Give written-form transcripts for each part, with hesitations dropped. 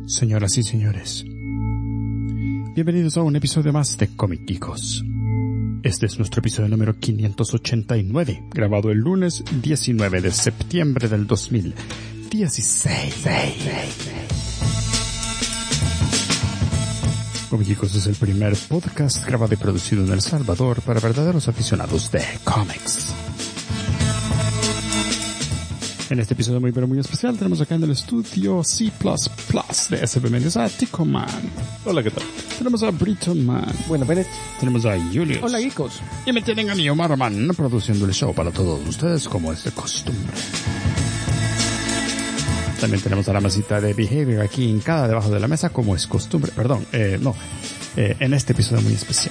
Señoras y señores, bienvenidos a un episodio más de Comic Geekos. Este es nuestro episodio número 589, grabado el lunes 19 de septiembre del 2016. Comic Geekos es el primer podcast grabado y producido en El Salvador para verdaderos aficionados de cómics. En este episodio muy pero muy especial tenemos acá en el estudio C++ de SB Medios a Tico Man. Hola, ¿qué tal? Tenemos a Britton Man. Bueno, Bennett. Tenemos a Julius. Hola, geekos. Y me tienen a mí, Omar Man, produciendo el show para todos ustedes como es de costumbre. También tenemos a la masita de Behavior aquí hincada debajo de la mesa como es costumbre. Perdón, en este episodio muy especial.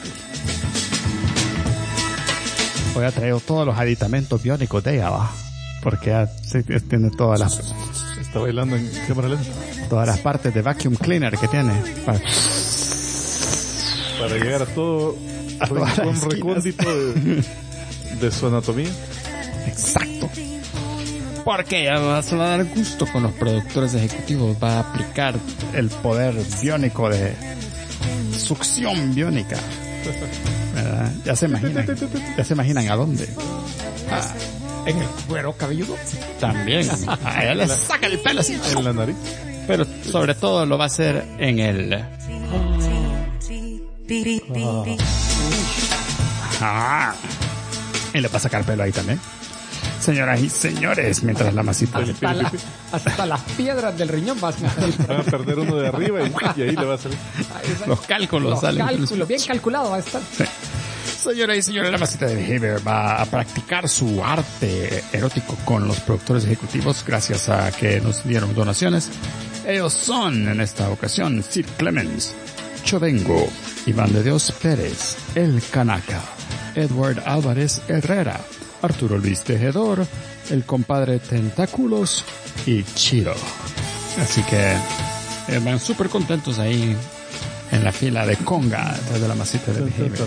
Hoy ha traído todos los aditamentos biónicos de ella, ¿va? Porque ya tiene todas las... Está bailando en cámara lenta. Todas las partes de vacuum cleaner que tiene. Para llegar a todo un recóndito de su anatomía. Exacto. Porque ya se va a dar gusto con los productores ejecutivos. Va a aplicar el poder biónico de succión biónica. ¿Verdad? Ya se imaginan a dónde. ¿En el cuero cabelludo? También. A ella le saca el pelo así. En la nariz. Pero sobre todo lo va a hacer en el... Y le va a sacar pelo ahí también. Señoras y señores, mientras la masita... Hasta las piedras del riñón van a perder uno de arriba y ahí le va a salir. Los cálculos salen. Cálculos, bien calculado va a estar. Sí. Señoras y señores, la masita de Behavior va a practicar su arte erótico con los productores ejecutivos gracias a que nos dieron donaciones. Ellos son, en esta ocasión, Sid Clemens, Chovengo, Iván de Dios Pérez, El Canaca, Edward Álvarez Herrera, Arturo Luis Tejedor, el compadre Tentáculos y Chiro. Así que van súper contentos ahí en la fila de conga detrás de la masita de Behavior.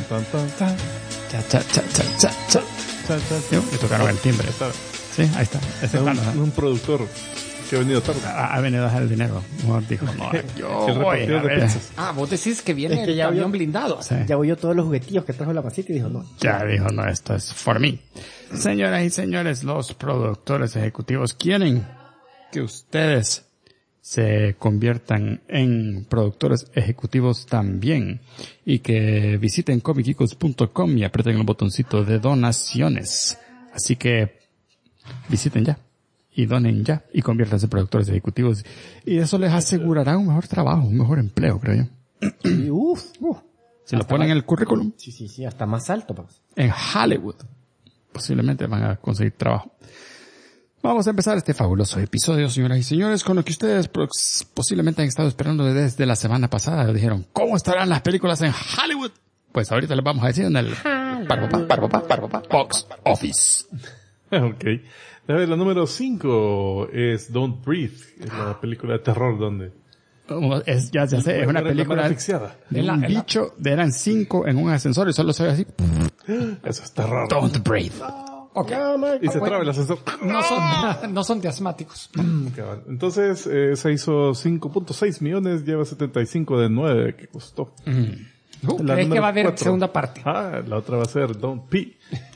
Me tocaron el timbre. Sí, ahí está. Un productor que ha venido tarde. Ha venido a dejar el dinero. Dijo, no, yo voy a ver. Vos decís que viene el avión blindado. Sí. Ya voy yo todos los juguetillos que trajo la masita y dijo no. Ya dijo, no, esto es for me. Señoras y señores, los productores ejecutivos quieren que ustedes se conviertan en productores ejecutivos también y que visiten comicgeekos.com y aprieten el botoncito de donaciones. Así que visiten ya y donen ya y conviértanse en productores ejecutivos y eso les asegurará un mejor trabajo, un mejor empleo, creo yo. Si lo ponen en el currículum. Sí, hasta más alto. Pues. En Hollywood posiblemente van a conseguir trabajo. Vamos a empezar este fabuloso episodio, señoras y señores, con lo que ustedes posiblemente han estado esperando desde la semana pasada. Dijeron, ¿cómo estarán las películas en Hollywood? Pues ahorita les vamos a decir en el Box Office. Ok. La número 5 es Don't Breathe. Es la película de terror donde... Ya sé, es una película de un bicho, eran 5 en un ascensor y solo se ve así. Eso es terror. Don't Breathe. Okay. Y se traba el ascensor. No son de asmáticos. Entonces, se hizo 5.6 millones, lleva 75 de 9 que costó. ¿Crees que va a haber segunda parte? La otra va a ser Don't Pee.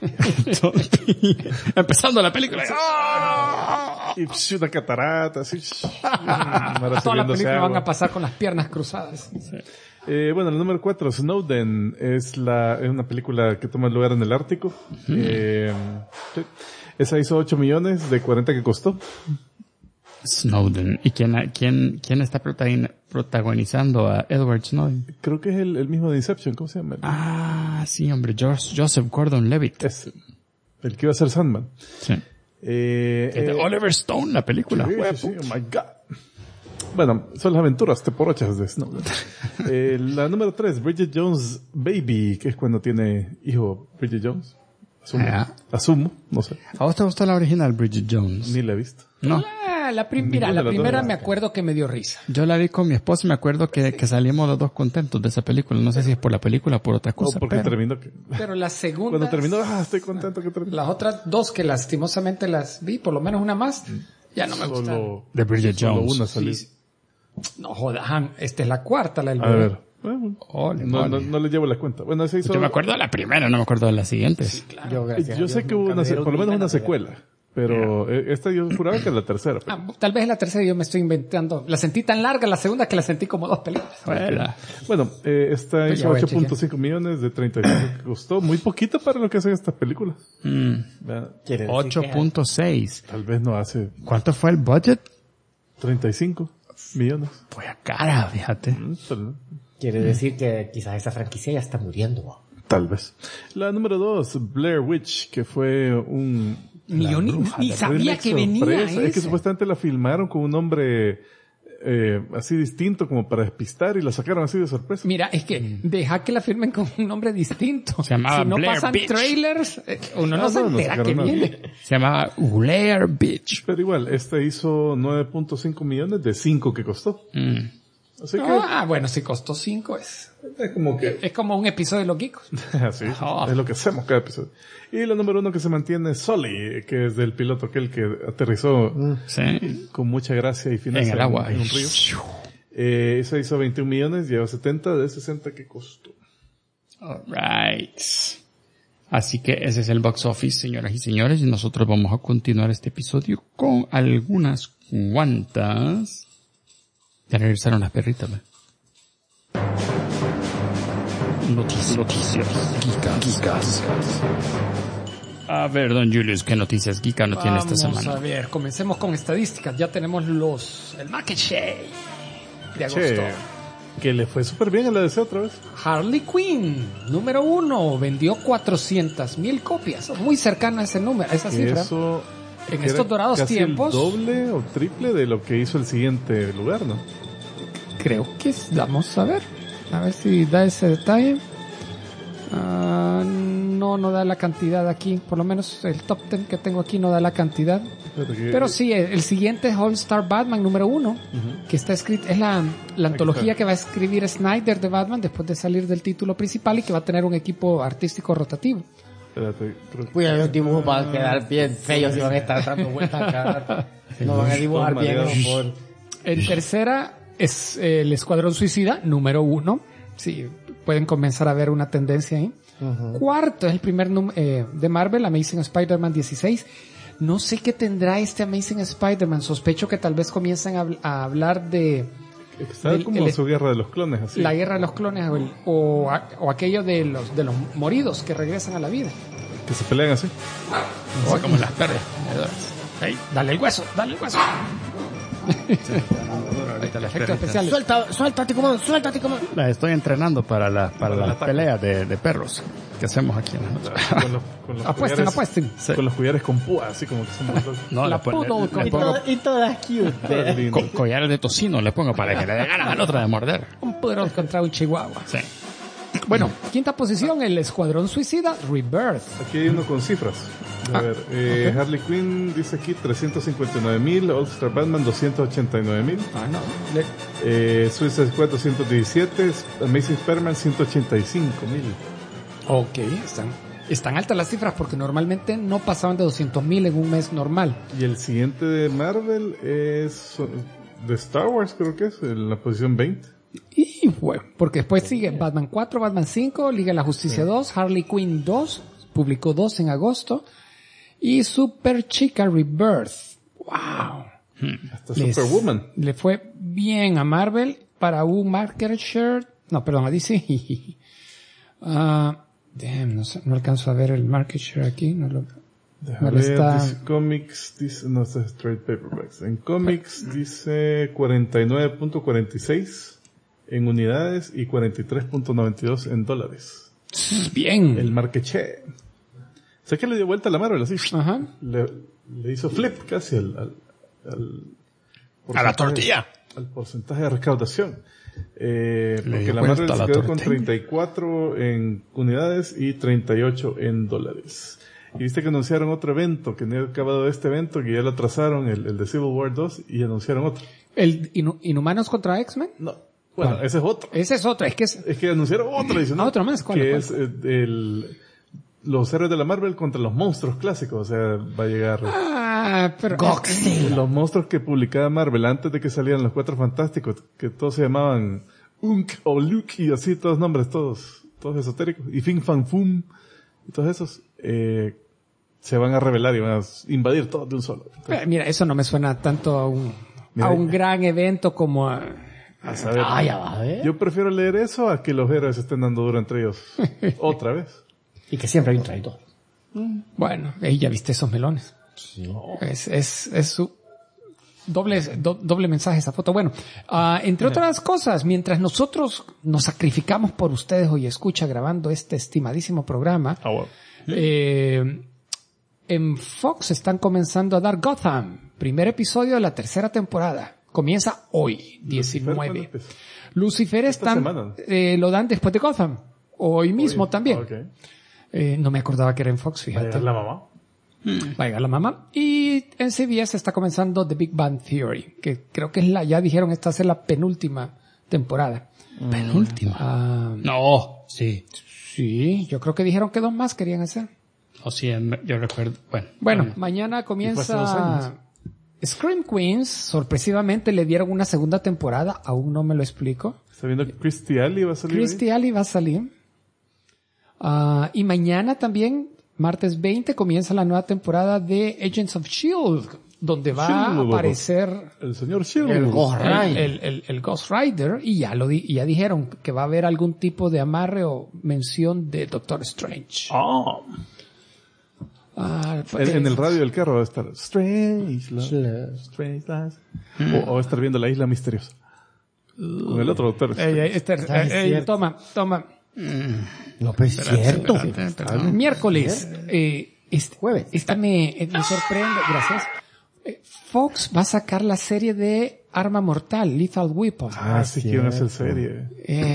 Empezando la película. Y una catarata, así. Toda la película van a pasar con las piernas cruzadas. Sí. La número 4, Snowden, es una película que toma lugar en el Ártico. Sí. Esa hizo 8 millones de 40 que costó. Snowden. ¿Y quién está protagonizando a Edward Snowden? Creo que es el mismo de Inception, ¿cómo se llama? Sí, hombre, Joseph Gordon-Levitt. Es el que iba a ser Sandman. Sí. De Oliver Stone, la película. Sí, oh my God. Bueno, son las aventuras teporochas de Snowden. La número 3, Bridget Jones Baby, que es cuando tiene hijo Bridget Jones. Asumo, no sé. ¿A vos te gustó la original Bridget Jones? Ni la he visto. No. La primera me acuerdo que me dio risa. Yo la vi con mi esposa y me acuerdo que salimos los dos contentos de esa película. No sé si es por la película o por otra cosa. Porque terminó. Pero la segunda... Cuando terminó, estoy contento que terminó. Las otras dos que lastimosamente las vi, por lo menos una más, ya no me gustaron. De Bridget Jones. Solo una salió. Sí. No jodas, esta es la cuarta, la del A bebé. ver. No le llevo la cuenta. Bueno, ese hizo... Yo me acuerdo de la primera, no me acuerdo de las siguientes. Sí, claro. Yo sé que hubo por lo menos una secuela. Pero esta yo juraba que es la tercera. Pero... tal vez es la tercera, yo me estoy inventando. La sentí tan larga la segunda que la sentí como 2 películas. Bueno, esta hizo 8.5 millones de 35 que costó. Muy poquito para lo que hacen estas películas. 8.6. Tal vez no hace... ¿Cuánto fue el budget? 35 millones. Pues a cara, fíjate. Quiere decir que quizás esa franquicia ya está muriendo. Tal vez. La número 2, Blair Witch, que fue un... Yo ni sabía que venía ese. Es que supuestamente la filmaron con un nombre así distinto como para despistar y la sacaron así de sorpresa. Mira, es que deja que la firmen con un nombre distinto. Se llamaba si no Blair pasan Bitch. Trailers, uno no se entera que viene. Se llamaba Blair Bitch. Pero igual, esta hizo 9.5 millones de 5 que costó. Así que... bueno, si costó 5 es como que... Es como un episodio de Los Geekos. Sí, es lo que hacemos cada episodio. Y la número 1 que se mantiene es Sully, que es del piloto aquel que aterrizó con mucha gracia y fineza en el agua. En un río. Esa hizo 21 millones, lleva 70 de 60 que costó. Alright. Así que ese es el box office, señoras y señores, y nosotros vamos a continuar este episodio con algunas cuantas... Ya regresaron las perritas, ¿ve? Noticias geekas. A ver, don Julius, ¿qué noticias geekas no tiene esta semana? Vamos a ver, comencemos con estadísticas. Ya tenemos el market share de agosto. Que le fue súper bien a la DC otra vez. Harley Quinn, número 1, vendió 400,000 copias. Muy cercana a ese número, a esa cifra. Eso en estos dorados casi tiempos. El doble o triple de lo que hizo el siguiente lugar, ¿no? Creo que vamos a ver si da ese detalle. No da la cantidad aquí, por lo menos el top 10 que tengo aquí no da la cantidad. Pero sí, el siguiente es All Star Batman número 1, que está escrito, es la antología que va a escribir Snyder de Batman después de salir del título principal y que va a tener un equipo artístico rotativo. Espérate, Cuida los dibujos van a quedar bien feos y van a estar dando vueltas cada rato. No van a dibujar bien. En tercera es el Escuadrón Suicida número 1. Sí, pueden comenzar a ver una tendencia ahí. Cuarto es el primer de Marvel, Amazing Spider-Man 16. No sé qué tendrá este Amazing Spider-Man. Sospecho que tal vez comiencen a hablar de... Está como su guerra de los clones, así. La guerra de los clones o aquello de los moridos que regresan a la vida. Que se pelean así. O como las perras. Hey, dale el hueso. Efectos especiales. Suéltate, comando. La estoy entrenando para las peleas de perros que hacemos aquí en la noche. Apuesten. Sí. Con los collares con púa, así como que somos dos. No, le pongo Y todas cute. collares de tocino le pongo para que le dé ganas al otro de morder. Un poderoso contra un chihuahua. Sí. Bueno, quinta posición, el Escuadrón Suicida Rebirth. Aquí hay uno con cifras. A ver, okay. Harley Quinn dice aquí 359,000, All Star Batman 289,000. Suicide Squad 217, Amazing Spider-Man 185,000. Ok, están altas las cifras porque normalmente no pasaban de 200,000 en un mes normal. Y el siguiente de Marvel es de Star Wars, creo que es, en la posición 20. Y bueno, porque después sigue Batman 4, Batman 5, Liga de la Justicia 2, Harley Quinn 2, publicó 2 en agosto, y Super Chica Rebirth. ¡Wow! Hasta Superwoman. Le fue bien a Marvel para un market share. No, perdón, a DC. No alcanzo a ver el market share aquí. DC Comics dice, no, está straight paperbacks. En Comics dice 49.46 en unidades y 43.92 en dólares. Bien. El market share. Sé que le dio vuelta a la Marvel así. Ajá. Le hizo flip casi a la tortilla. Al porcentaje de recaudación. Porque la Marvel se quedó con 34 en unidades y 38 en dólares. Y viste que anunciaron otro evento, que no ha acabado este evento, que ya lo atrasaron, el de Civil War 2, y anunciaron otro. ¿El Inhumanos contra X-Men? No. Bueno, ese es otro. Ese es otro. Es que anunciaron otro adicional. ¿Otro más? ¿Cuál? Que es los héroes de la Marvel contra los monstruos clásicos. O sea, va a llegar pero los monstruos que publicaba Marvel antes de que salieran los Cuatro Fantásticos, que todos se llamaban Unk o Luke y así, todos nombres, todos esotéricos. Y Fin Fan Fum y todos esos, se van a revelar y van a invadir todos de un solo. Entonces, mira, eso no me suena tanto a un gran evento como a saber, ya va, yo prefiero leer eso a que los héroes estén dando duro entre ellos otra vez. Y que siempre hay un traidor. Bueno, ya viste esos melones. Sí. Es su doble mensaje esa foto. Bueno, entre otras cosas, mientras nosotros nos sacrificamos por ustedes hoy escucha grabando este estimadísimo programa, en Fox están comenzando a dar Gotham, primer episodio de la tercera temporada. Comienza hoy, 19. Lucifer lo dan después de Gotham. Hoy mismo también. Okay. No me acordaba que era en Fox, fíjate. ¿Va a llegar la mamá? Va a llegar la mamá. Y en CBS está comenzando The Big Bang Theory, que creo que ya dijeron esta va a ser la penúltima temporada. ¿Penúltima? No, sí. Sí, yo creo que dijeron que 2 más querían hacer. O sí, yo recuerdo. Bueno, mañana comienza Scream Queens. Sorpresivamente le dieron una segunda temporada. Aún no me lo explico. ¿Está viendo que Christy Alley va a salir? Christy Alley va a salir. Y mañana también, martes 20, comienza la nueva temporada de Agents of S.H.I.E.L.D., donde va a aparecer el señor S.H.I.E.L.D., el Ghost Rider, y ya dijeron que va a haber algún tipo de amarre o mención de Doctor Strange. En el radio del carro va a estar Strange Love. O va a estar viendo La Isla Misteriosa con el otro doctor. Toma. No, pero es cierto. Miércoles. Jueves. Me sorprende, gracias. Fox va a sacar la serie de Arma Mortal, Lethal Weapon. Sí, quieren hacer serie.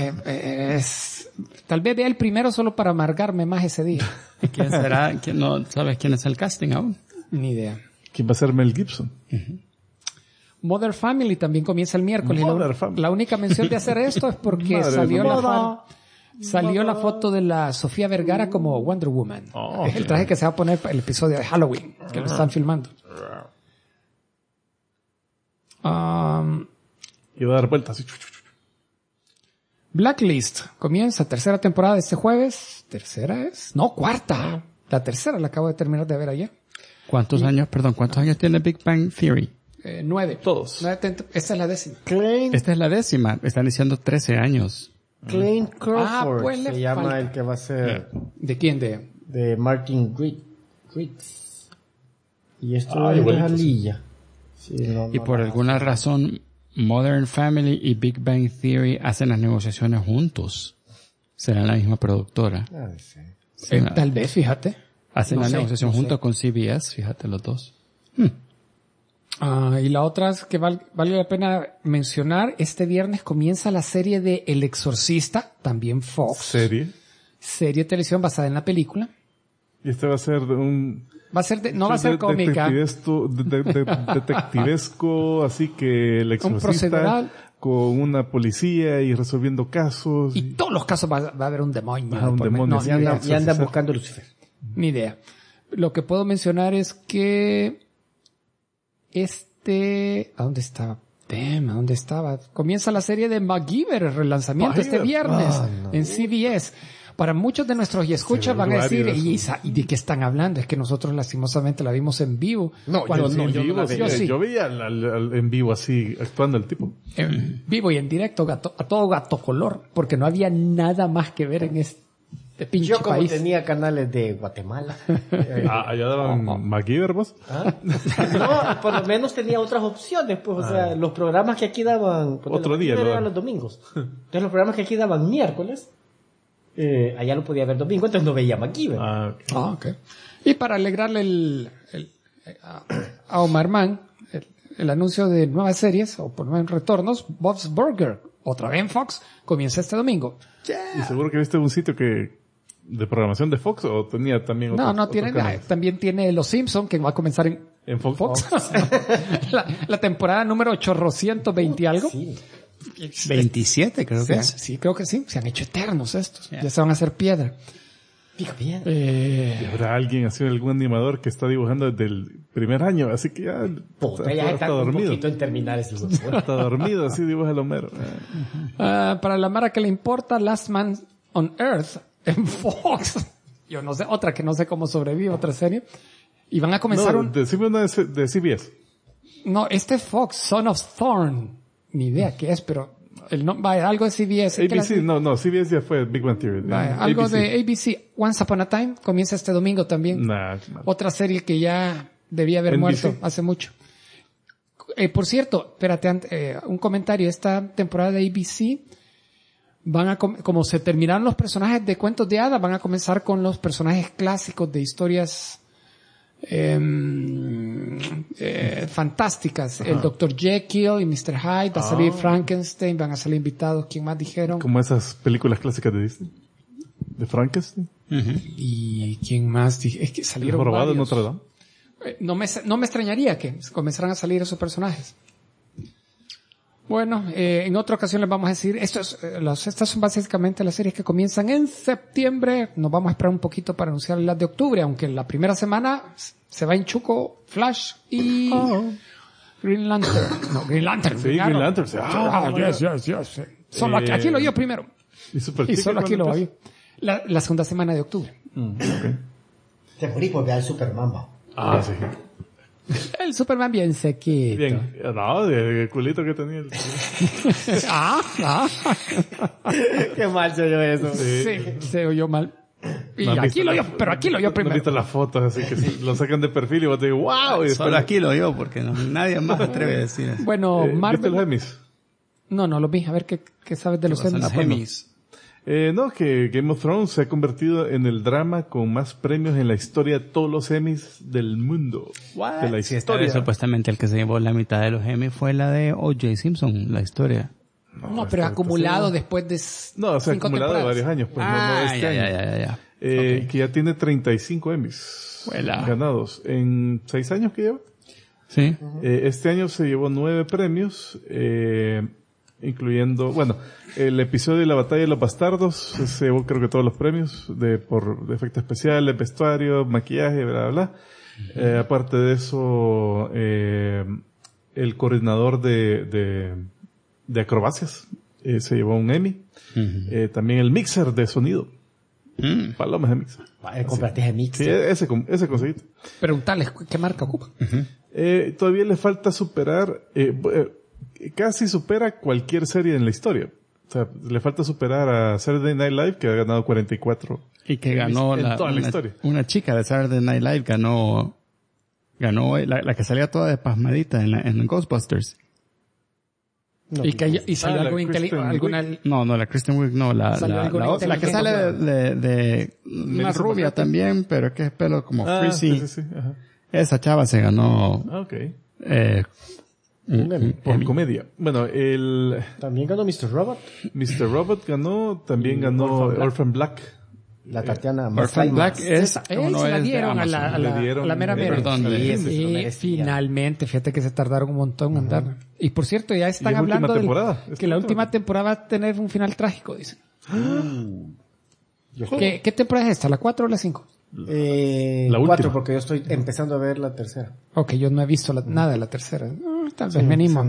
Tal vez vea el primero solo para amargarme más ese día. ¿Quién será? ¿No sabes quién es el casting aún? Ni idea. ¿Quién va a ser Mel Gibson? Modern Family también comienza el miércoles. La única mención de hacer esto es porque salió la foto de la Sofía Vergara como Wonder Woman. Es el traje que se va a poner para el episodio de Halloween, que lo están filmando. Y va a dar vueltas. Blacklist comienza tercera temporada este jueves. ¿Tercera es? No, cuarta. La tercera la acabo de terminar de ver ayer. ¿Cuántos años tiene Big Bang Theory? 9. Todos. Esta es la 10ª. Esta es la 10ª. Están diciendo 13 años. Clint Crawford pues se llama el que va a ser. ¿De quién? De Martin Riggs. Y esto es de Jalilla. Sí, y por alguna razón, Modern Family y Big Bang Theory hacen las negociaciones juntos. Serán la misma productora. Sí. Tal vez, fíjate. Hacen la negociación junto con CBS, fíjate los dos. Y la otra es que vale la pena mencionar, este viernes comienza la serie de El Exorcista, también Fox. ¿Serie? Serie de televisión basada en la película. Y este va a ser va a ser cómica. Detectivesco, así que el exorcista con una policía y resolviendo casos. Y todos los casos va a haber un demonio. Un demonio. Y andan buscando Lucifer. Ni idea. Lo que puedo mencionar es que ¿a dónde estaba? ¿A dónde estaba? Comienza la serie de MacGyver, el relanzamiento este viernes en CBS. Para muchos de nuestros escuchas van a decir, ¿y de qué están hablando? Es que nosotros lastimosamente la vimos en vivo. Yo veía en vivo así, actuando el tipo. En vivo y en directo, a todo gato color, porque no había nada más que ver en este pinche Yo como país. tenía canales de Guatemala. Allá daban MacGyver, vos. No, por lo menos tenía otras opciones, pues, o sea, los programas que aquí daban, otro día eran los domingos. Entonces los programas que aquí daban miércoles, allá lo podía ver domingo, entonces no veía MacGyver. Okay. Y para alegrarle a Omar Mann, el anuncio de nuevas series, o por nuevos retornos, Bob's Burger, otra vez en Fox, comienza este domingo. Y seguro que viste un sitio de programación de Fox, o tenía también no tiene nada. También tiene Los Simpson, que va a comenzar en Fox. la temporada número 820 y algo. Sí. 27 creo que es. Sí, creo que sí. Se han hecho eternos estos. Ya se van a hacer piedra. Pica bien. Y habrá alguien así, algún animador que está dibujando desde el primer año, así que ya Puta, ya está un poquito en terminales. Está dormido, así dibuja el Homero. Para la Mara que le importa, Last Man on Earth en Fox. Yo no sé, otra que no sé cómo sobrevive, otra serie. Y van a comenzar decime una de CBS. No, Fox, Son of Thorn. Ni idea qué es, pero algo de CBS. ABC, CBS ya fue Big Bang Theory. Algo ABC. de ABC, Once Upon a Time, comienza este domingo también. Otra serie que ya debía haber muerto hace mucho. Por cierto, espérate, un comentario. Esta temporada de ABC van a, como se terminaron los personajes de cuentos de hadas, van a comenzar con los personajes clásicos de historias fantásticas. Ajá. El Dr. Jekyll y Mr. Hyde, va a salir Frankenstein, van a salir invitados. ¿Quién más dijeron? Como esas películas clásicas de Disney. De Frankenstein. ¿Y quién más? Es que salieron varios. En Notre Dame. No me extrañaría que comenzaran a salir esos personajes. Bueno, en otra ocasión les vamos a decir, estas son básicamente las series que comienzan en septiembre. Nos vamos a esperar un poquito para anunciar las de octubre, aunque la primera semana se va en chuco Flash y Green Lantern. No, Green Lantern. Sí, Green Lantern. Yes. Solo aquí lo oí primero. Y solo aquí lo oí. La segunda semana de octubre. Okay. Te morís por ver al Superman, va. Sí. El Superman bien sequito. Bien, el culito que tenía. Qué mal se oyó eso. Sí, se oyó mal. Y aquí lo oyó, pero aquí lo oyó primero. No he visto las fotos, así que lo sacan de perfil y vos te digo, wow. Y solo aquí lo oyó, porque nadie más atreve a decir eso. Bueno, Marvel. ¿Viste los Emmys? No lo vi. A ver qué sabes de los Emmys. Que Game of Thrones se ha convertido en el drama con más premios en la historia de todos los Emmys del mundo. What? De la historia. Supuestamente el que se llevó la mitad de los Emmys fue la de O.J. Simpson, la historia. No, pero acumulado después de No, se ha acumulado de varios años. Pues, no este año. Ya. Que ya tiene 35 Emmys ganados en 6 años que lleva. Sí. Este año se llevó 9 premios, incluyendo, el episodio de la batalla de los bastardos se llevó creo que todos los premios por efectos especiales, vestuario, maquillaje, bla, bla, bla. Aparte de eso, el coordinador de acrobacias se llevó un Emmy. También el mixer de sonido. Palomas de mixer. Compraste ese mixer. Sí, ese conseguí. Preguntarles qué marca ocupa. Todavía le falta superar, casi supera cualquier serie en la historia. O sea, le falta superar a Saturday Night Live, que ha ganado 44. Y que ganó toda la historia. Una chica de Saturday Night Live ganó la que salía toda de pasmadita en Ghostbusters. No, y salió algo inteligente. No, la Kristen Wiig, no, la que sale de una rubia también, pero que es pelo como frizzy. Sí, ajá. Esa chava se ganó. Okay. Por comedia. Bueno, también ganó Mr. Robot. Mr. Robot ganó, también ganó Orphan Black. La Tatiana Orphan Black es, se la dieron a la mera mera. Perdón, finalmente, fíjate que se tardaron un montón en andar. Y por cierto, ya están hablando que la última temporada va a tener un final trágico, dicen. ¿Qué temporada es esta? ¿La 4 o la 5? La 4, porque yo estoy empezando a ver la tercera. Ok, yo no he visto nada de la tercera. Tal vez me animo.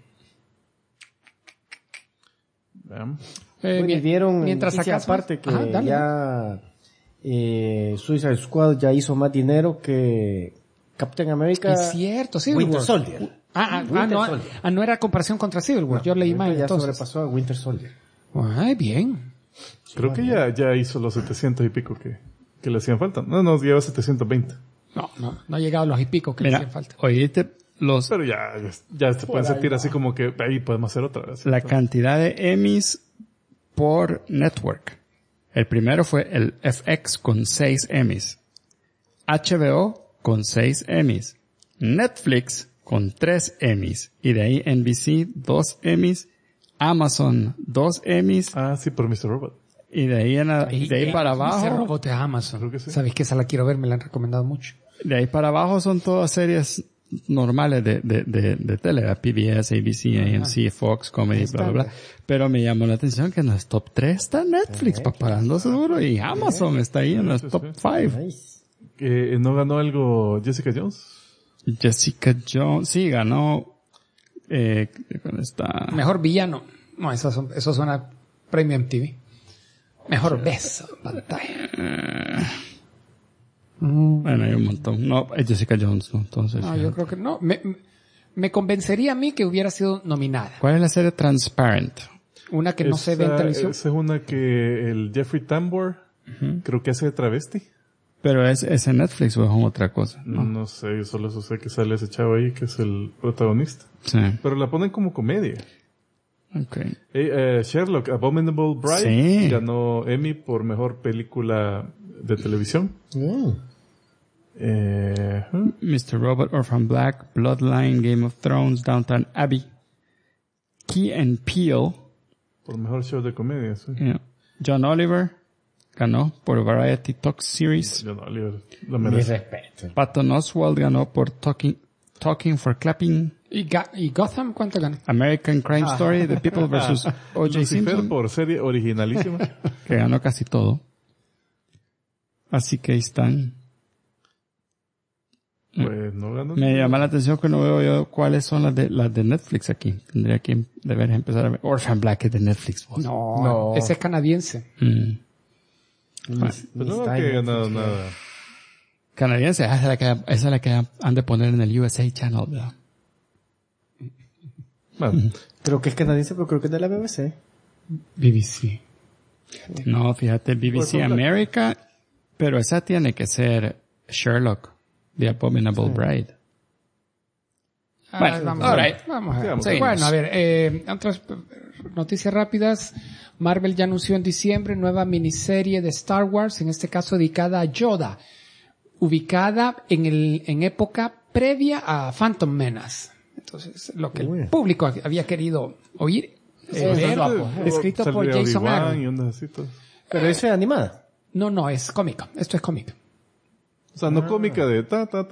Vieron mientras acá aparte que ya Suicide Squad ya hizo más dinero que Captain America. Es cierto, sí. Winter Soldier. No era comparación contra Civil War. Yo leí mal. Ya entonces sobrepasó a Winter Soldier. Ay, bien. Creo que ya hizo los 700 y pico que le hacían falta. No, lleva 720. No ha llegado a los y pico que le hacían falta. Oíste pero ya se pueden sentir así como que ahí podemos hacer otra vez. La cantidad de Emmys por network. El primero fue el FX con 6 Emmys. HBO con 6 Emmys. Netflix con 3 Emmys. Y de ahí NBC 2 Emmys. Amazon 2 Emmys. Sí, por Mr. Robot. Y de ahí para abajo. Mr. Robot de Amazon. Creo que sí. Sabes que esa la quiero ver, me la han recomendado mucho. De ahí para abajo son todas series normales de tele, PBS, ABC, AMC, Fox, Comedy, bla, bla, bla. Pero me llamó la atención que en los top 3 está Netflix, paparando seguro, y Amazon está ahí en los top 5. Nice. ¿No ganó algo Jessica Jones? Jessica Jones, sí, ganó, ¿dónde está? Mejor villano. No, eso suena premio MTV. Mejor beso en pantalla. Bueno, hay un montón. No, es Jessica Jones, ¿no? Entonces. No, yo creo que no. Me convencería a mí que hubiera sido nominada. ¿Cuál es la serie Transparent? Una que no se ve en televisión. Esa es una que el Jeffrey Tambor, creo que hace de travesti. Pero es en Netflix o es en otra cosa, ¿no? No sé, yo solo sé que sale ese chavo ahí, que es el protagonista. Sí. Pero la ponen como comedia. Okay. Sherlock, Abominable Bride, Sí. ganó Emmy por mejor película de televisión. Mr. Robot, Orphan Black, Bloodline, Game of Thrones, Downton Abbey, Key and Peele. Por mejor show de comedia, sí. Yeah. John Oliver ganó por Variety Talk Series. Yo no, lo Mi merece. respeto. Patton Oswalt ganó por Talking for Clapping. ¿Y Gotham cuánto gana? American Crime Story, The People vs. O.J. Lucifer Simpson, por serie originalísima. que ganó casi todo. Así que ahí están. Pues no ganó. Me llama la atención que no veo yo cuáles son las de Netflix aquí. Tendría que deber empezar a ver. Orphan Black es de Netflix. Vos. No, ese es canadiense. Pues no que ha ganado nada. Canadiense, esa es la que han de poner en el USA Channel, ¿verdad? Bueno, Creo que es canadiense, pero creo que es de la BBC. BBC. No, fíjate, BBC America, pero esa tiene que ser Sherlock, The Abominable Bride. Bueno, vamos, alright. vamos a ver. Sigamos. Sí, bueno, a ver, otras noticias rápidas. Marvel ya anunció en diciembre nueva miniserie de Star Wars, en este caso dedicada a Yoda, ubicada en época previa a Phantom Menace. Entonces, lo que el público había querido oír, escrito por saldría Jason Obi-Wan Aaron. y ondas así, todo. Pero eso es animada. No, es cómico. Esto es cómico. O sea, no cómica de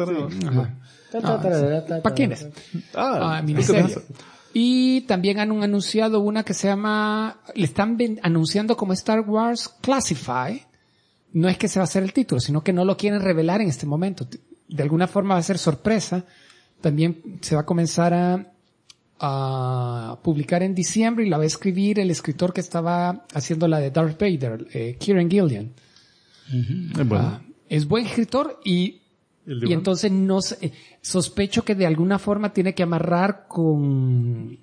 ¿Para quiénes? Miniserie. Y también han anunciado una que se llama, le están anunciando como Star Wars Classified. No es que se va a hacer el título, sino que no lo quieren revelar en este momento. De alguna forma va a ser sorpresa. También se va a comenzar a publicar en diciembre y la va a escribir el escritor que estaba haciendo la de Darth Vader, Kieran Gillian. Bueno. Es buen escritor y entonces sospecho que de alguna forma tiene que amarrar con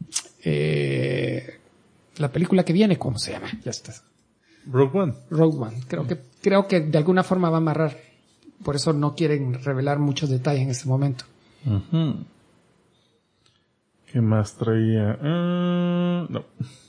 la película que viene, ¿cómo se llama? Ya está. Rogue One. Creo que de alguna forma va a amarrar. Por eso no quieren revelar muchos detalles en este momento. ¿Qué más traía? No.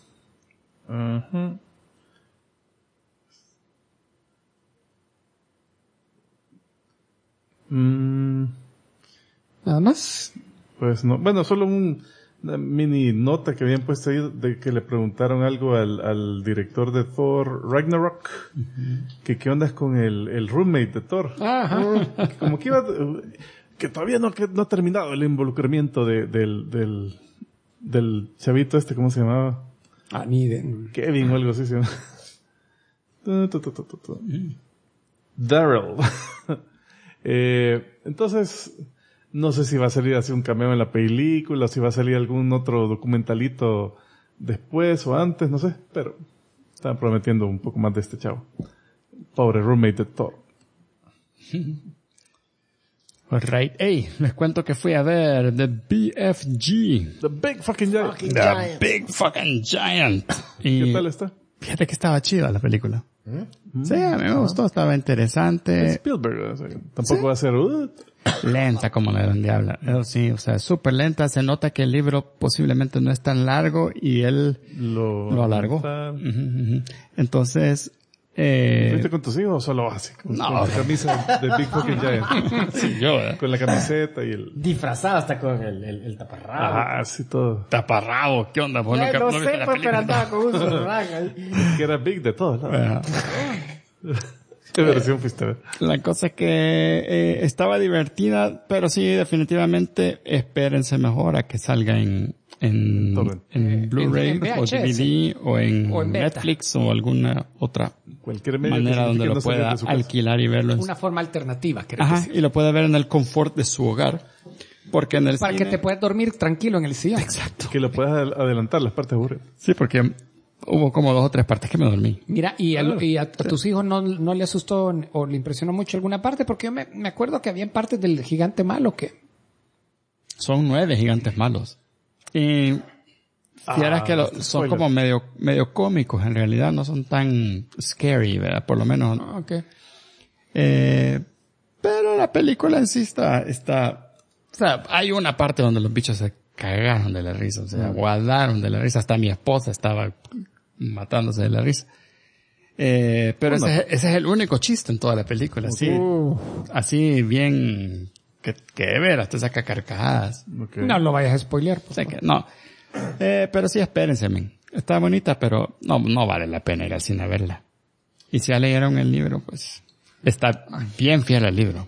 Nada más. Pues no. Bueno, solo una mini nota que habían puesto ahí de que le preguntaron algo al director de Thor Ragnarok. Que qué onda con el roommate de Thor. Como que iba... que todavía no ha terminado el involucramiento del chavito este, ¿cómo se llamaba? Kevin o algo así se llama. Daryl. Entonces, no sé si va a salir así un cameo en la película, si va a salir algún otro documentalito después o antes, no sé, pero están prometiendo un poco más de este chavo. Pobre roommate de Thor. Alright. Hey, les cuento que fui a ver The BFG. The Big Fucking Giant. The Big Fucking Giant. Y ¿Qué tal está? fíjate que estaba chida la película. Sí, a mí me gustó, estaba interesante. Spielberg, o sea, tampoco va a ser... Lenta como la gran diabla. Eso sí, o sea, súper lenta. Se nota que el libro posiblemente no es tan largo y él lo alargó. Entonces... ¿Fuiste con tus hijos o solo así? Con la camisa de Big Fucking Giant. Sí, yo, Con la camiseta y el... Disfrazado hasta con el taparrabo. Ah, sí, todo. Taparrabo, ¿qué onda? ¿Vos No nunca sé, viste la pues, pero película? andaba con un zorrán ahí. Que era Big de todos lados. ¿Qué versión fuiste a ver? La cosa es que estaba divertida, pero sí, definitivamente espérense mejor a que salga en Blu-ray en o VHS, DVD o en beta. Netflix o alguna otra Cualquier medio que manera donde signifique lo no salir pueda de su casa. alquilar y verlo. Una forma alternativa, creo Ajá, que sí. y lo puede ver en el confort de su hogar. Porque en el Para cine... que te puedas dormir tranquilo en el sillón. Exacto. Que lo puedas adelantar las partes aburridas. Sí, porque hubo como 2 o 3 partes que me dormí. Mira, y a tus hijos no le asustó o le impresionó mucho alguna parte, porque yo me acuerdo que había partes del gigante malo que... Son 9 gigantes malos. Y fieras que son spoiler. como medio cómicos, en realidad no son tan scary, ¿verdad? Por lo menos. Okay. Pero la película en sí está, o sea, hay una parte donde los bichos se cagaron de la risa, o sea, guardaron de la risa, hasta mi esposa estaba matándose de la risa. Pero ese es el único chiste en toda la película, así bien, que de veras te saca carcajadas. Okay. No lo vayas a spoilear. O sea que, no. Pero sí, espérense, men. Está bonita, pero no vale la pena ir al cine a verla. Y si ya leyeron el libro, pues, está bien fiel al libro.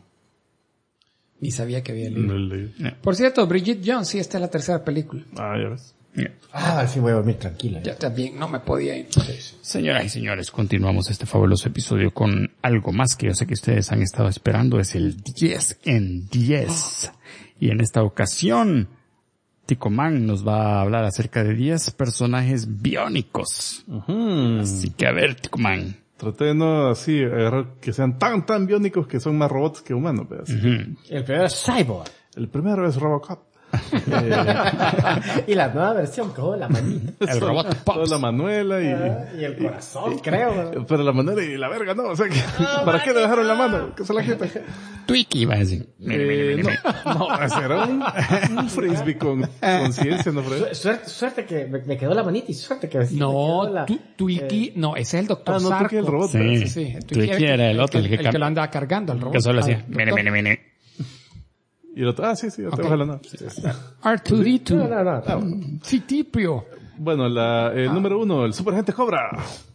Ni sabía que había No leído. leí. Por cierto, Bridget Jones, sí, esta es la tercera película. Ah, ya ves. Sí voy a dormir tranquila. Ya también no me podía ir. Señoras y señores, continuamos este fabuloso episodio con algo más que yo sé que ustedes han estado esperando. Es el 10 en 10. Y en esta ocasión, Tico Man nos va a hablar acerca de 10 personajes biónicos. Así que a ver, Tico Man. Traté de no así agarrar que sean tan biónicos que son más robots que humanos. ¿Ves? El primero es Cyborg. El primero es Robocop. Y la nueva versión, que la manita. El robot Pops. Toda la Manuela Y el corazón, creo. ¿verdad? Pero la Manuela y la verga, no. O sea, que, ¿para qué le dejaron la mano? Que se la quita. Twiki va a decir. No, ese era un frisbee con conciencia, ¿no, Fred? Suerte que me quedó la manita y suerte que sí, No, me quedó la- Twiki, no, ese es el doctor No, Sarko. Twiki es el robot. Sí, Sí, el Twiki era el otro, el que lo andaba cargando, el robot. que solo Ah, hacía. doctor. Mire. Y el otro, sí, ya te Ok. baja la nave. R2D2. No. Citripio. Bueno, el número 1, el Super Agente Cobra.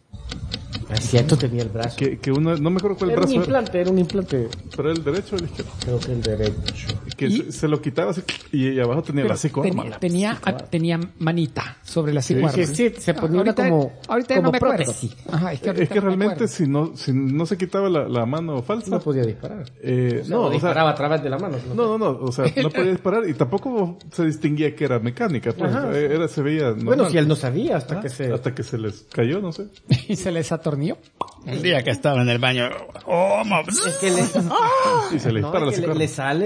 Es cierto, tenía el brazo. Que uno, no me acuerdo cuál Era un brazo era un implante. pero el derecho o el izquierdo. Creo que el derecho. Que Y- se lo quitaba así, y abajo tenía la psicoarma. Tenía manita sobre la psicoarma. Sí, se ponía una ahorita como no me acuerdo. prótesis. Ajá, es que, Es que realmente si no se quitaba la mano falsa, No podía disparar. no, o sea, disparaba a través de la mano. no, o sea, no podía disparar y tampoco se distinguía que era mecánica, pues, Ajá. se veía normal. Bueno, si él no sabía hasta que se... Hasta que se les cayó, no sé. y se les atornilló. Un día que estaba en el baño. Es que le, Y se le no, dispara la es que psicoarma.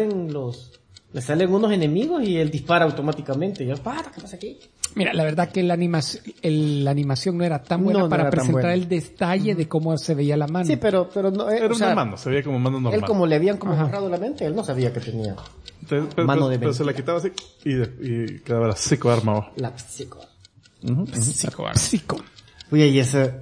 le salen unos enemigos y él dispara automáticamente. Y yo, ¿qué pasa aquí? Mira, la verdad que la animación no era tan buena No, no para era tan presentar buena. el detalle de cómo se veía la mano. Sí, pero no, Era o sea, una mano, se veía como mano normal. él como le habían como borrado la mente, él no sabía que tenía Pero mano de se la mentira. quitaba así y quedaba la psicoarma abajo. la psico. Psico. Oye, y ese...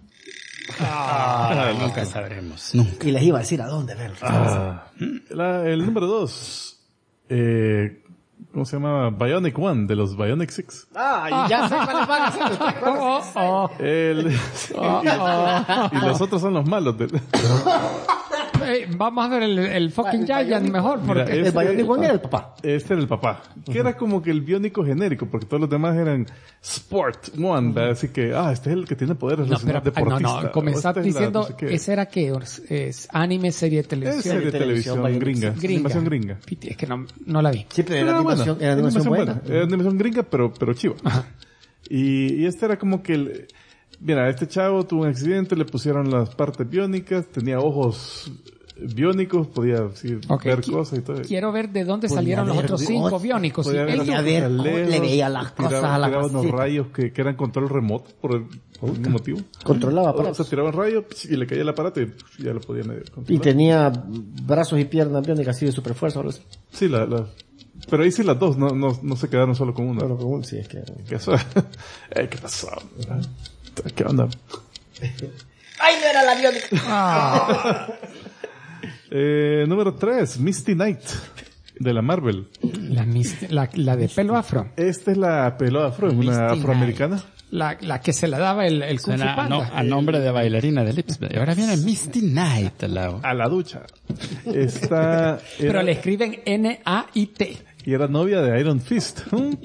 Nunca sabremos. Nunca. Y les iba a decir a dónde verlo. El número 2, ¿cómo se llama? Bionic One, de los Bionic Six. Y ya sé cuáles van a ser. Y los otros son los malos. Vamos a ver el fucking Giant mejor, porque Mira, El Bionic One era el papá. Este era el papá, que era como que el biónico genérico, porque todos los demás eran Sport One, ¿verdad? Así que, este es el que tiene poderes no, pero deportista. comenzar Esta es la diciendo, no sé qué. ese era que es anime, serie de Es televisión. serie de televisión Bionic gringa, Gringa. animación gringa. Piti, es que no la vi. Sí, pero Era buena, era animación buena. Era animación gringa, pero chiva. Y este era como que mira, este chavo tuvo un accidente, le pusieron las partes biónicas, tenía ojos biónicos, podía Ok, ver cosas y todo. Quiero ver de dónde Podía salieron los ver otros 5 cosas. biónicos. Podía Él- Podía ver cómo le veía las cosas a la tiraba unos cosita. rayos que eran control remoto por algún motivo. Controlaba O sea, aparatos. tiraba un rayo y le caía el aparato y ya lo podía medio Y controlar. tenía brazos y piernas biónicas así de super fuerza. Sí, pero ahí sí las dos, no se quedaron solo con una. Bueno, común, sí, es que... ¿Qué eso? ¿Qué pasó? ¿Qué onda? ¡Ay, no era la biónica! Número 3, Misty Knight, de la Marvel. La de pelo afro. Esta es la pelota afro, una Misty afroamericana. La que se la daba el Kung Fu Suena Panda. a nombre de bailarina de Lips. Y ahora viene Misty Knight al lado. A la ducha. Pero le escriben N-A-I-T. Y era novia de Iron Fist.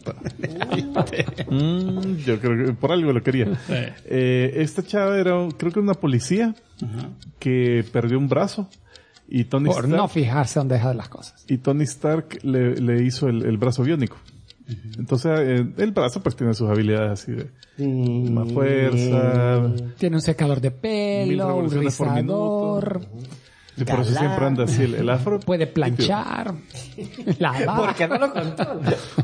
Yo creo que por algo lo quería. Esta chava era, creo que una policía que perdió un brazo. Y Tony Por Stark, no fijarse dónde dejar las cosas. y Tony Stark le hizo el brazo biónico. Entonces, el brazo pues tiene sus habilidades así de más fuerza. Tiene un secador de 1000 pelo, un revoluciones por rizador, Y por eso siempre anda así el afro. puede planchar, lavar. ¿Por qué no lo contó?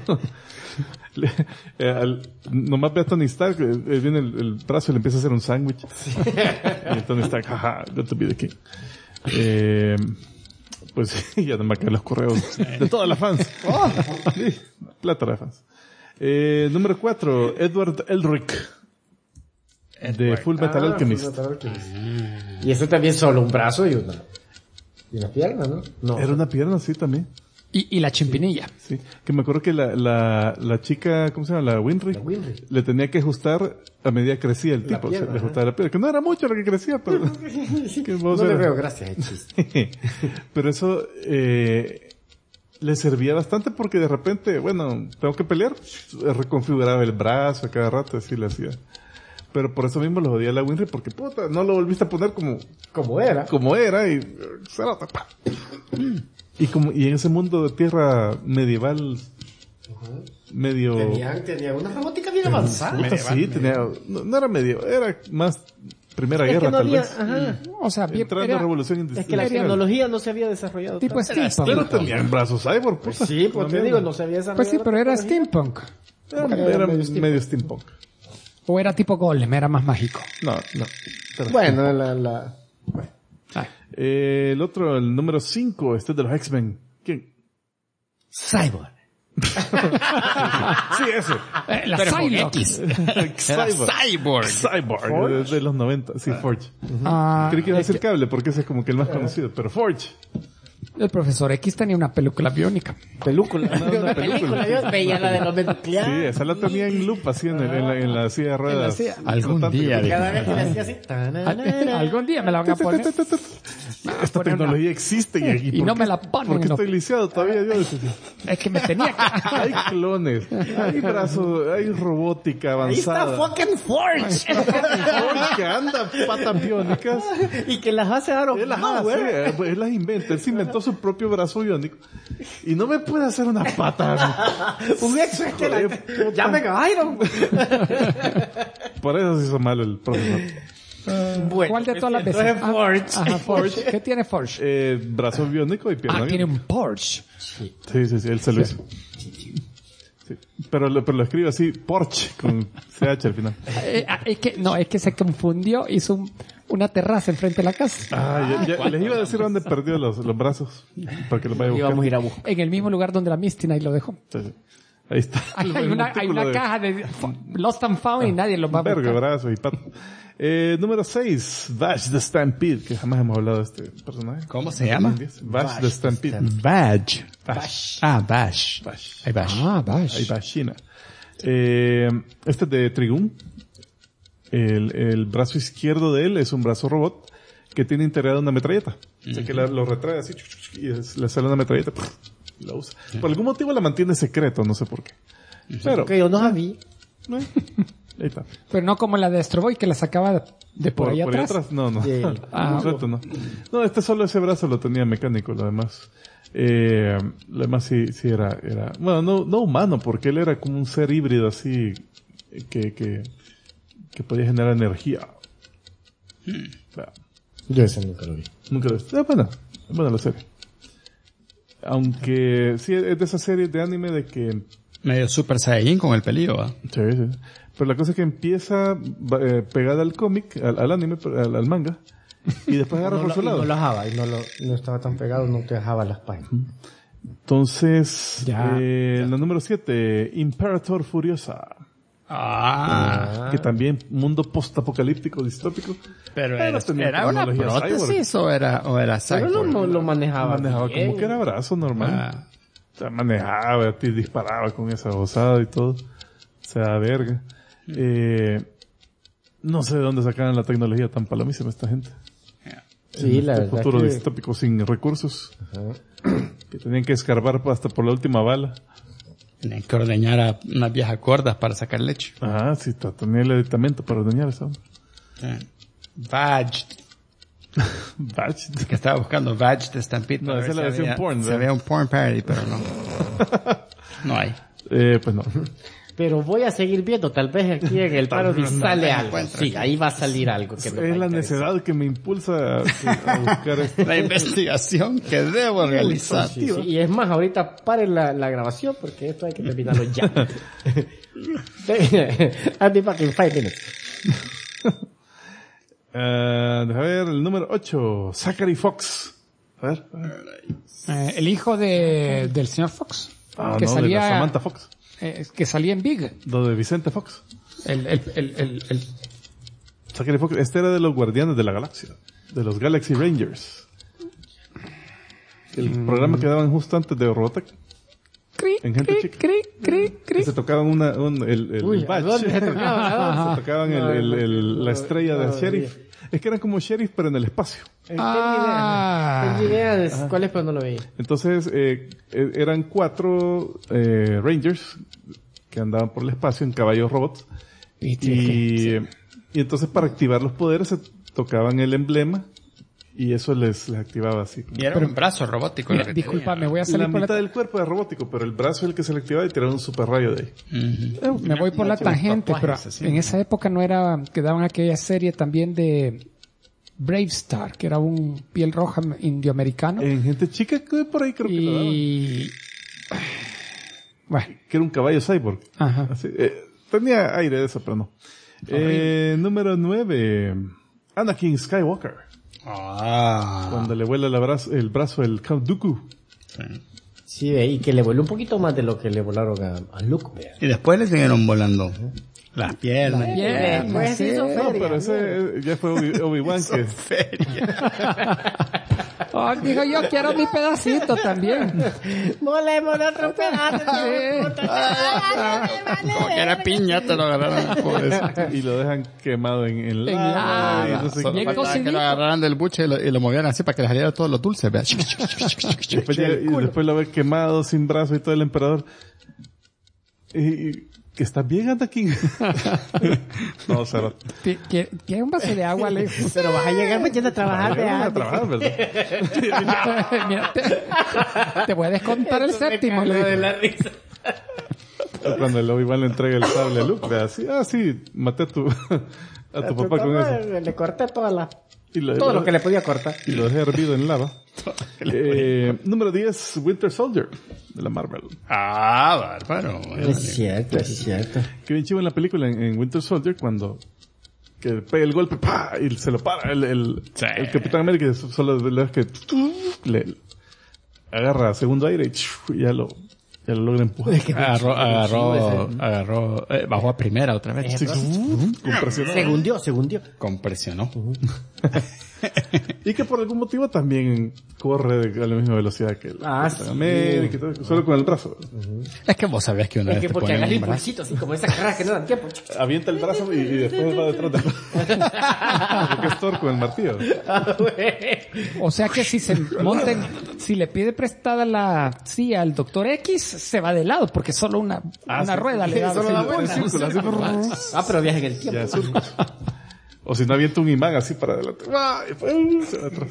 Nomás ve a Tony Stark, viene el brazo y le empieza a hacer un sándwich. Y Tony Stark, jaja, got to be the king. Pues ya no me caen los correos de todas las fans. Sí, plata de fans. Número 4, Edward Elric. De Full Metal Alchemist. Y eso también solo un brazo y una pierna, ¿no? No. Era una pierna, sí, también. Y la chimpinilla. Sí. Que me acuerdo que la chica, ¿cómo se llama? La Winry. Le tenía que ajustar a medida que crecía el tipo. pierna, le ajustaba la pierna. Que no era mucho lo que crecía, pero... que vos No le era- veo gracias al chiste. Pero eso le servía bastante porque de repente, bueno, tengo que pelear, reconfiguraba el brazo a cada rato, así le hacía. Pero por eso mismo lo odié a la Winry porque puta, no lo volviste a poner Como era. como era y se nota, pa. Y en ese mundo de tierra medieval medio Tenía una robótica bien avanzada. puta, sí, tenía no era medio, era más Primera Es Guerra que no tal había, vez. ajá. O sea, bien, Entrando era a Revolución Es que la Industrial. tecnología no se había desarrollado. tipo tanto. steampunk. Pero tenían brazos cyborg, puta. Sí, pues te digo, no se había desarrollado. Pues sí, pero era la tecnología. steampunk. Era medio steampunk. O era tipo Golem, era más mágico. No. Pero- Bueno, el otro, el número 5, este es de los X-Men. ¿Quién? Cyborg. Sí, ese. La Pero con Psylocke. X. Era Cyborg. Cyborg, de los 90. Sí, Forge. Ah, Creí que iba a decir Cable porque ese es como que el más conocido, pero Forge. el profesor X tenía una película biónica. Película. Una película. Yo veía la de los nuclear. Sí, esa la tenía en loop así en la silla de ruedas. silla. Algún Flotante. día, Cada vez que le hacía así. Algún día me la van a poner. Esta tecnología existe Y ¿por no qué- me la ponen, ¿Por qué no. estoy lisiado todavía? Yo Es que me tenía que... hay clones, hay brazos, hay robótica Ahí está avanzada. fucking Forge. Forge que anda patas biónicas. Y que las hace Aaron Él las Power. hace, él las inventa, él se inventó su propio brazo biónico y no me puede hacer una pata. Un exoesqueleto. Llamen a Iron. Por eso se hizo malo el profesor. Bueno, ¿Cuál de todas las veces? entonces Forge. Ajá, Forge. ¿Qué tiene Forge? Brazo biónico y pierna Tiene biónica. un Porsche. Sí, él se lo hizo. Sí. Pero lo escribe así, Porsche, con CH al final. Es que se confundió, hizo una terraza enfrente de la casa. Ya les iba a decir dónde perdió los brazos, para que los vaya a buscar. Íbamos a ir a buscar. En el mismo lugar donde la Misty Knight lo dejó. Sí. Ahí está. Hay Un una montículo de caja de Lost and Found y nadie lo va a verga, buscar. brazos y patas. Número 6, Vash the Stampede, que jamás hemos hablado de este personaje. ¿Cómo se llama? Vash the Stampede. Badge. Vash. Ah, Bash. Vash. Hay Bash. Ah, Bash. Ahí va China. Este es de Trigun. El brazo izquierdo de él es un brazo robot que tiene integrada una metralleta. O sea que lo retrae así y le sale una metralleta y la usa. Por algún motivo la mantiene secreto, no sé por qué. Pero, Que yo no sabía. ahí está. Pero no como la de Astro Boy que la sacaba de por ahí ahí atrás. No. Sí. Ah. Por suerte, no. No, solo ese brazo lo tenía mecánico, lo demás. Lo demás sí era, bueno, no humano, porque él era como un ser híbrido así, que podía generar energía. Bueno, Yo ese nunca lo vi. nunca lo he visto. Es buena la serie. Aunque sí es de esa serie de anime de que, Medio Super Saiyajin con el pelillo, ¿va? sí. Pero la cosa es que empieza pegada al cómic, al anime, al manga, y después agarra por su lado. No lo dejaba y no estaba tan pegado, no te dejaba las páginas. Entonces, Ya. la número 7, Imperator Furiosa. Ah. Que también mundo post-apocalíptico, distópico. Pero tenía era una tecnología prótesis o era Pero cyborg. lo manejaba. Manejaba bien. como que era brazo normal. Ah. O sea, manejaba, disparaba con esa osada y todo. O sea, verga. No sé de dónde sacaban la tecnología tan palomísima esta gente. Sí, la verdad. Futuro que- distópico sin recursos. Que tenían que escarbar hasta por la última bala. Tienen que ordeñar a unas viejas gordas para sacar leche. Ah, sí, tenía el aditamento para ordeñar eso. Vag. Batch. Que estaba buscando Vag de Stampede. No, para esa es ver la si versión había- porn, Se ¿verdad? veía un porn parody, pero no. No hay. Pues no. Pero voy a seguir viendo, tal vez aquí en el parody sale algo. encuentra. Sí, ahí va a salir algo que me va a Es la interesar. necedad que me impulsa a buscar esto. La investigación que debo realizar. Sí, sí. Y es más, ahorita paren la grabación porque esto hay que terminarlo ya. I'll be back in 5 minutes. Deja ver, el número 8, Zachary Fox. A ver. El hijo del señor Fox. Ah, que no, de salía, la Samantha Fox. que salía en Big. Lo de Vicente Fox. El Zachary Fox, este era de los Guardianes de la Galaxia. De los Galaxy Rangers. El programa que daban justo antes de Robotech. cri, En Gente cri, Chica. cri, cri, cri. Que se tocaban el Uy, ¿a badge. dónde se tocaba? Se tocaban la estrella de sheriff. Es que eran como sheriff, pero en el espacio. Tengo idea de cuál es, pero no lo veía. Entonces, eran 4 Rangers que andaban por el espacio en caballos robots. Y entonces para activar los poderes se tocaban el emblema y eso les activaba así. Y era un brazo robótico. lo que Disculpa, me voy a La salir por mitad la, del cuerpo era robótico, pero el brazo es el que se le activaba y tiraba un super rayo de ahí. tenía. me voy por la tangente, pero en esa época no era que daban aquella serie también de Brave Star, que era un piel roja indioamericano. En Gente Chica, que por ahí creo que lo daban. Y bueno, Que era un caballo cyborg. ajá. Así, tenía aire de eso, pero no. Número 9. Anakin Skywalker. Ah. Cuando le vuela el brazo el Count Dooku. Sí, y que le voló un poquito más de lo que le volaron a Luke. Vea. Y después le siguieron volando las piernas. Bien, Pues sí. hizo No, feria. pero ese ya fue Obi-Wan que... Oh, digo, yo quiero mi pedacito también. Volemos de otro pedazo. Como que era piña, te lo agarraron. Pobrecito. Y lo dejan quemado en En lava. lava. Y no sé Solo Bien qué. faltaba que cocidito. lo agarraran del buche y lo movieran así para que le saliera todo lo dulce. Vea. Y después lo ve quemado, sin brazo y todo el emperador. Y que está bien, Anakin. No, Sarah. ¿Quieres un vaso de agua, Alex? Pero vas a llegar mañana a trabajar, Vayan a vea. trabajar, ¿verdad? Mira, te voy a descontar el séptimo. Le de dije. la risa. Cuando el Obi-Wan le entrega el sable a Luke, ve así, sí, maté a tu papá con eso. Le corté Y todo lo que le podía cortar. Y lo dejé hervido en lava. Número 10, Winter Soldier, de la Marvel. Ah, bárbaro. Es cierto, es cierto. Que bien chivo en la película, en Winter Soldier, cuando que pega el golpe, ¡pah! Y se lo para el Capitán América, solo ves que le agarra segundo aire y ya lo logra empujar. Agarró, bajó a primera otra vez. Sí, compresionado. Según dio. Compresionó. Y que por algún motivo también corre a la misma velocidad que el Capitán sí. América y todo, solo con el brazo. Es que vos sabías que una Es vez que te porque ponen agarra un brazo. impulsito, así como esas carreras que no dan tiempo. Avienta el brazo y después va detrás del porque es Thor con el martillo. O sea que si se monten, si le pide prestada la silla al Doctor X, se va de lado, porque solo una sí. rueda le da. Solo sí, da le vuelta, pone. círculo, así. Pero viaja en el tiempo. Ya, surcos. O si no avienta un imán así para adelante. ¡Ah! Y después, se va atrás.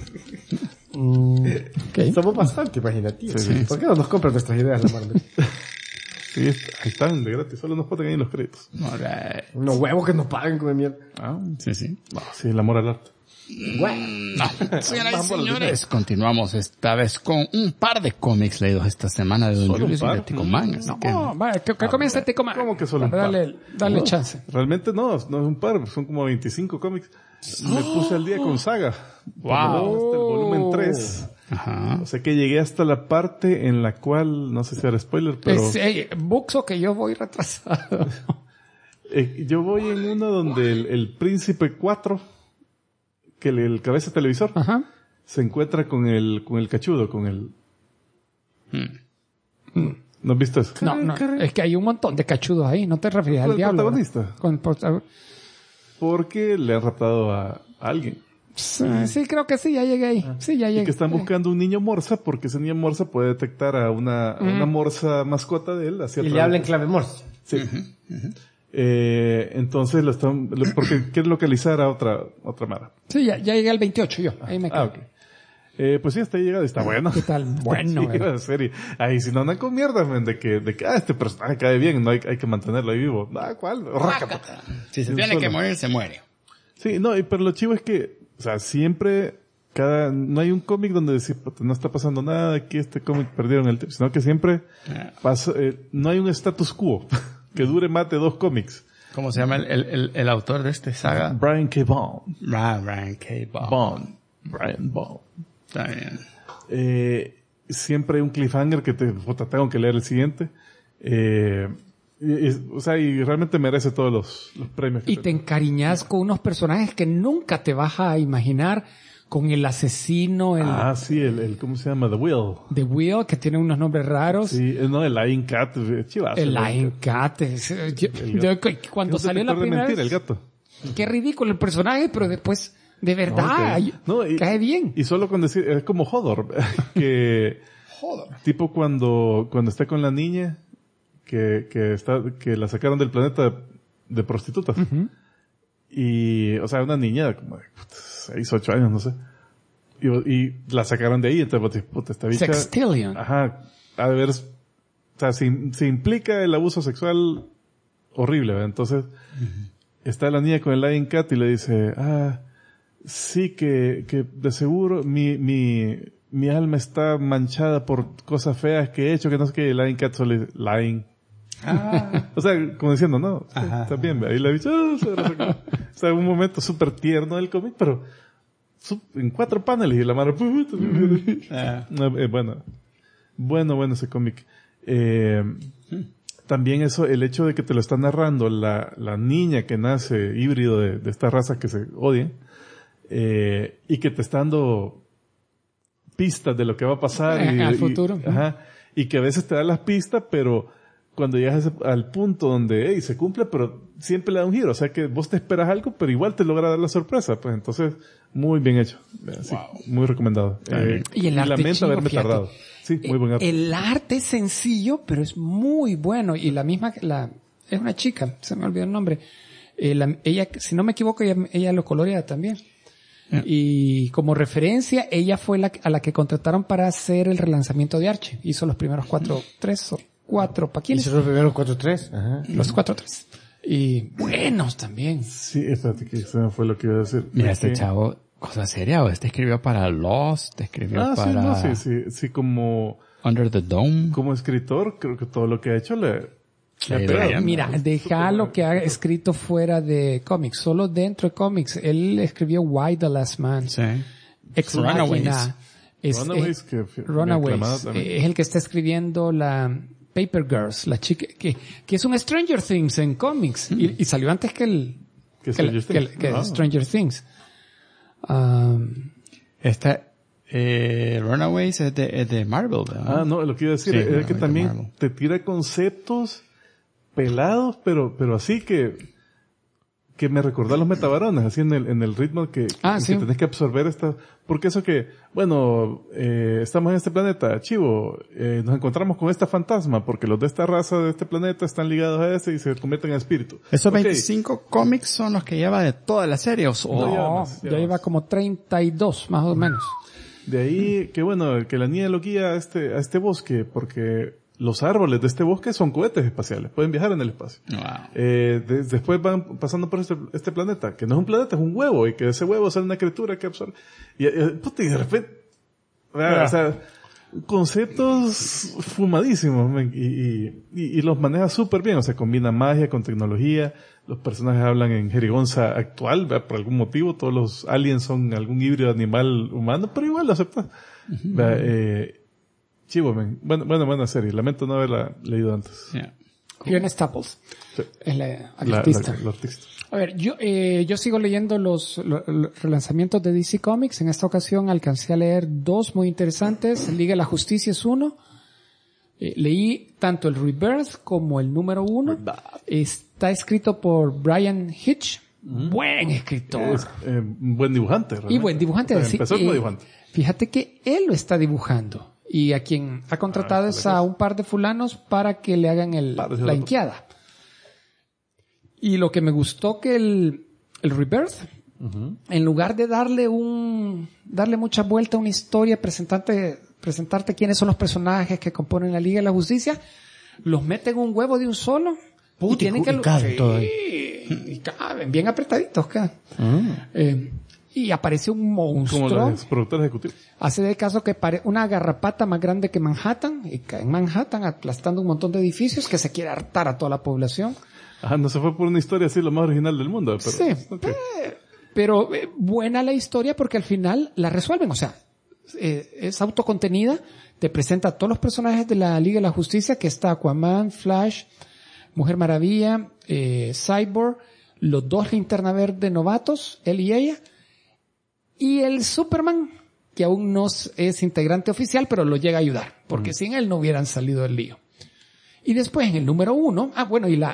Somos bastante imaginativos. Sí. ¿Por qué no nos compran nuestras ideas, la Marvel? Sí, ahí están, de gratis. Solo nos ponen ahí en los créditos. Alright. Unos huevos que nos paguen con mierda. Sí, sí. No, sí, el amor al arte. Señoras y señores, continuamos esta vez con un par de cómics leídos esta semana de Don ¿Solo Julius un y par? de Tico Man. Así que, No, vale, que comience Tico Man. ¿Cómo que solo un par? Dale chance. Realmente no es un par, son como 25 cómics. Me puse al día con Saga. Wow. Hasta el volumen 3. ajá. O sea que llegué hasta la parte en la cual, no sé si era spoiler, pero Buxo que yo voy retrasado. yo voy en uno donde el Príncipe 4, que el cabeza televisor, Ajá. se encuentra con el cachudo, con el... ¿No has visto eso? No, es que hay un montón de cachudos ahí, no te refieres ¿Con al el diablo. protagonista? Porque le han raptado a alguien. Sí, creo que sí, ya llegué ahí. Sí, ya llegué. Y que están buscando un niño morsa porque ese niño morsa puede detectar a una morsa mascota de él. Y le habla en clave Morse. Sí. Entonces porque quiere localizar a otra mara. Sí, ya llegué al 28 yo. Ahí me quedo. Ok. Pues sí, hasta ahí llega, está bueno. ¿Qué tal? Bueno, sí, la serie. Ahí si no andan con mierda, man, de que este personaje cae bien, no hay que mantenerlo ahí vivo. ¿Cuál? Rácata. Si se tiene que morir, se muere. Sí, no, pero lo chivo es que, o sea, siempre, no hay un cómic donde decir, no está pasando nada, aquí este cómic perdieron el tiempo, sino que siempre pasa, no hay un status quo que dure más de 2 cómics. ¿Cómo se llama el autor de esta saga? Brian K. Vaughan. Brian K. Vaughan. Brian Vaughan. Está bien. Siempre hay un cliffhanger que tengo que leer el siguiente. O sea, y realmente merece todos los premios. Y te encariñas con unos personajes que nunca te vas a imaginar, con el asesino, sí, ¿cómo se llama? The Will. The Will, que tiene unos nombres raros. Sí, no, el Lion Cat, chivazo. El Lion Cat. Cuando salió la primera vez, el gato. Qué ridículo el personaje, pero después, de verdad, cae bien. Y solo con decir, es como Hodor, que tipo cuando está con la niña, que la sacaron del planeta de prostitutas. Y, o sea, una niña como de 6, 8 años, no sé. Y la sacaron de ahí, entonces, esta bicha. Sextillion. Ajá. A ver, o sea, se implica el abuso sexual horrible, ¿verdad? Entonces, está la niña con el Lion Cat y le dice, sí que de seguro mi alma está manchada por cosas feas que he hecho, que no sé qué, y Lion Cat solo dice, Lion. O sea, como diciendo, no, está bien, ahí la bicha, o sea, un momento súper tierno del cómic, pero en 4 paneles y la mano, bueno ese cómic. También el hecho de que te lo está narrando la niña que nace híbrido de estas razas que se odian, y que te está dando pistas de lo que va a pasar al futuro. Y que a veces te da las pistas, pero cuando llegas al punto donde se cumple, pero siempre le da un giro, o sea que vos te esperas algo, pero igual te logra dar la sorpresa, pues entonces muy bien hecho, sí, muy recomendado. Y el arte lamento chivo, haberme fíjate. tardado. Sí, muy buen arte. El arte es sencillo, pero es muy bueno. Y la misma, es una chica, se me olvidó el nombre. Ella, si no me equivoco, ella lo colorea también. Y como referencia, ella fue a la que contrataron para hacer el relanzamiento de Archie. Hizo los primeros 3 o 4 paquines. Hizo los primeros 4-3. Ajá. Los 4-3. Y buenos también. Sí, espérate, que eso fue lo que iba a decir. Mira, este chavo, cosa seria, este escribió para Lost, escribió para... Sí, como... Under the Dome. Como escritor, creo que todo lo que ha hecho le Mira, deja lo que ha escrito fuera de cómics, solo dentro de cómics. Él escribió Why the Last Man. Sí. Ex Runaways. Machina. Runaways, es el que está escribiendo la Paper Girls, la chica que es un Stranger Things en cómics y salió antes que Stranger Things. Runaways es de Marvel, ¿verdad? No, lo que iba a decir es que también te tira conceptos pelados, pero así que me recordó a los metabarones, así en el ritmo que tenés que absorber porque eso que, bueno, estamos en este planeta, chivo, nos encontramos con esta fantasma, porque los de esta raza de este planeta están ligados a ese y se convierten en espíritu. ¿Esos 25 cómics son los que lleva de toda la serie? No, ya lleva como 32, más o menos. De ahí, que bueno, que la niña lo guía a este bosque, porque los árboles de este bosque son cohetes espaciales, pueden viajar en el espacio. Wow. Después van pasando por este planeta, que no es un planeta, es un huevo, y que de ese huevo sale una criatura que absorbe. Y de repente, o sea, conceptos fumadísimos, y los maneja súper bien, o sea, combina magia con tecnología, los personajes hablan en jerigonza actual, ¿verdad? Por algún motivo, todos los aliens son algún híbrido animal humano, pero igual lo aceptas. Chivo, buena serie. Lamento no haberla leído antes. Yeah. Fiona Staples. Sí. Es la artista. La artista. A ver, yo sigo leyendo los relanzamientos de DC Comics. En esta ocasión alcancé a leer 2 muy interesantes. Liga de la Justicia es uno. Leí tanto el Rebirth como el número 1. Está escrito por Brian Hitch. Buen escritor. Es buen dibujante. Realmente. Y buen dibujante. Empezó como dibujante. Fíjate que él lo está dibujando. Y a quien ha contratado es a un par de fulanos para que le hagan la inqueada. Y lo que me gustó que el Rebirth, en lugar de darle mucha vuelta a una historia, presentarte quiénes son los personajes que componen la Liga de la Justicia, los mete en un huevo de un solo. Y tienen que caben todo ahí. Y caben, bien apretaditos quedan. Y aparece un monstruo. Como los productores ejecutivos. Hace de caso que una garrapata más grande que Manhattan, y cae en Manhattan aplastando un montón de edificios que se quiere hartar a toda la población. No se fue por una historia así lo más original del mundo. Pero, sí, pero buena la historia porque al final la resuelven. O sea, es autocontenida, te presenta a todos los personajes de la Liga de la Justicia, que está Aquaman, Flash, Mujer Maravilla, Cyborg, los 2 Linterna Verde novatos, él y ella, y el Superman, que aún no es integrante oficial, pero lo llega a ayudar, porque sin él no hubieran salido del lío. Y después en el número 1, y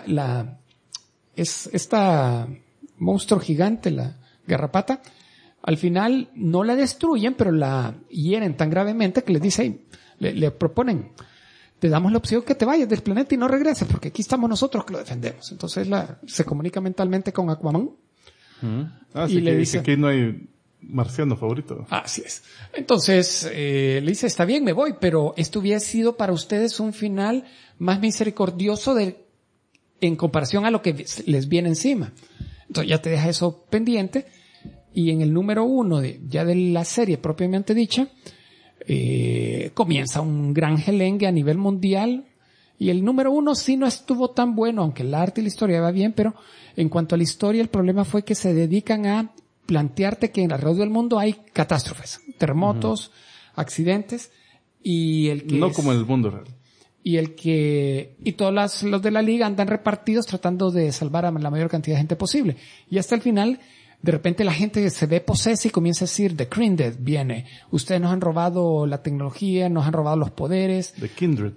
esta monstruo gigante, la garrapata, al final no la destruyen, pero la hieren tan gravemente que les dicen, le proponen, te damos la opción que te vayas del planeta y no regreses, porque aquí estamos nosotros que lo defendemos. Entonces se comunica mentalmente con Aquaman. Y le dice que aquí no hay marciano favorito. Así es. Entonces, le dice, está bien, me voy, pero esto hubiera sido para ustedes un final más misericordioso en comparación a lo que les viene encima. Entonces ya te deja eso pendiente. Y en el número 1 ya de la serie propiamente dicha, comienza un gran gelengue a nivel mundial. Y el número 1 sí no estuvo tan bueno, aunque el arte y la historia va bien, pero en cuanto a la historia, el problema fue que se dedican a plantearte que alrededor del mundo hay catástrofes, terremotos, accidentes, y el que no como en el mundo real. Y todos los de la liga andan repartidos tratando de salvar a la mayor cantidad de gente posible. Y hasta el final, de repente la gente se ve posesa y comienza a decir, The Kindred viene. Ustedes nos han robado la tecnología, nos han robado los poderes. The Kindred.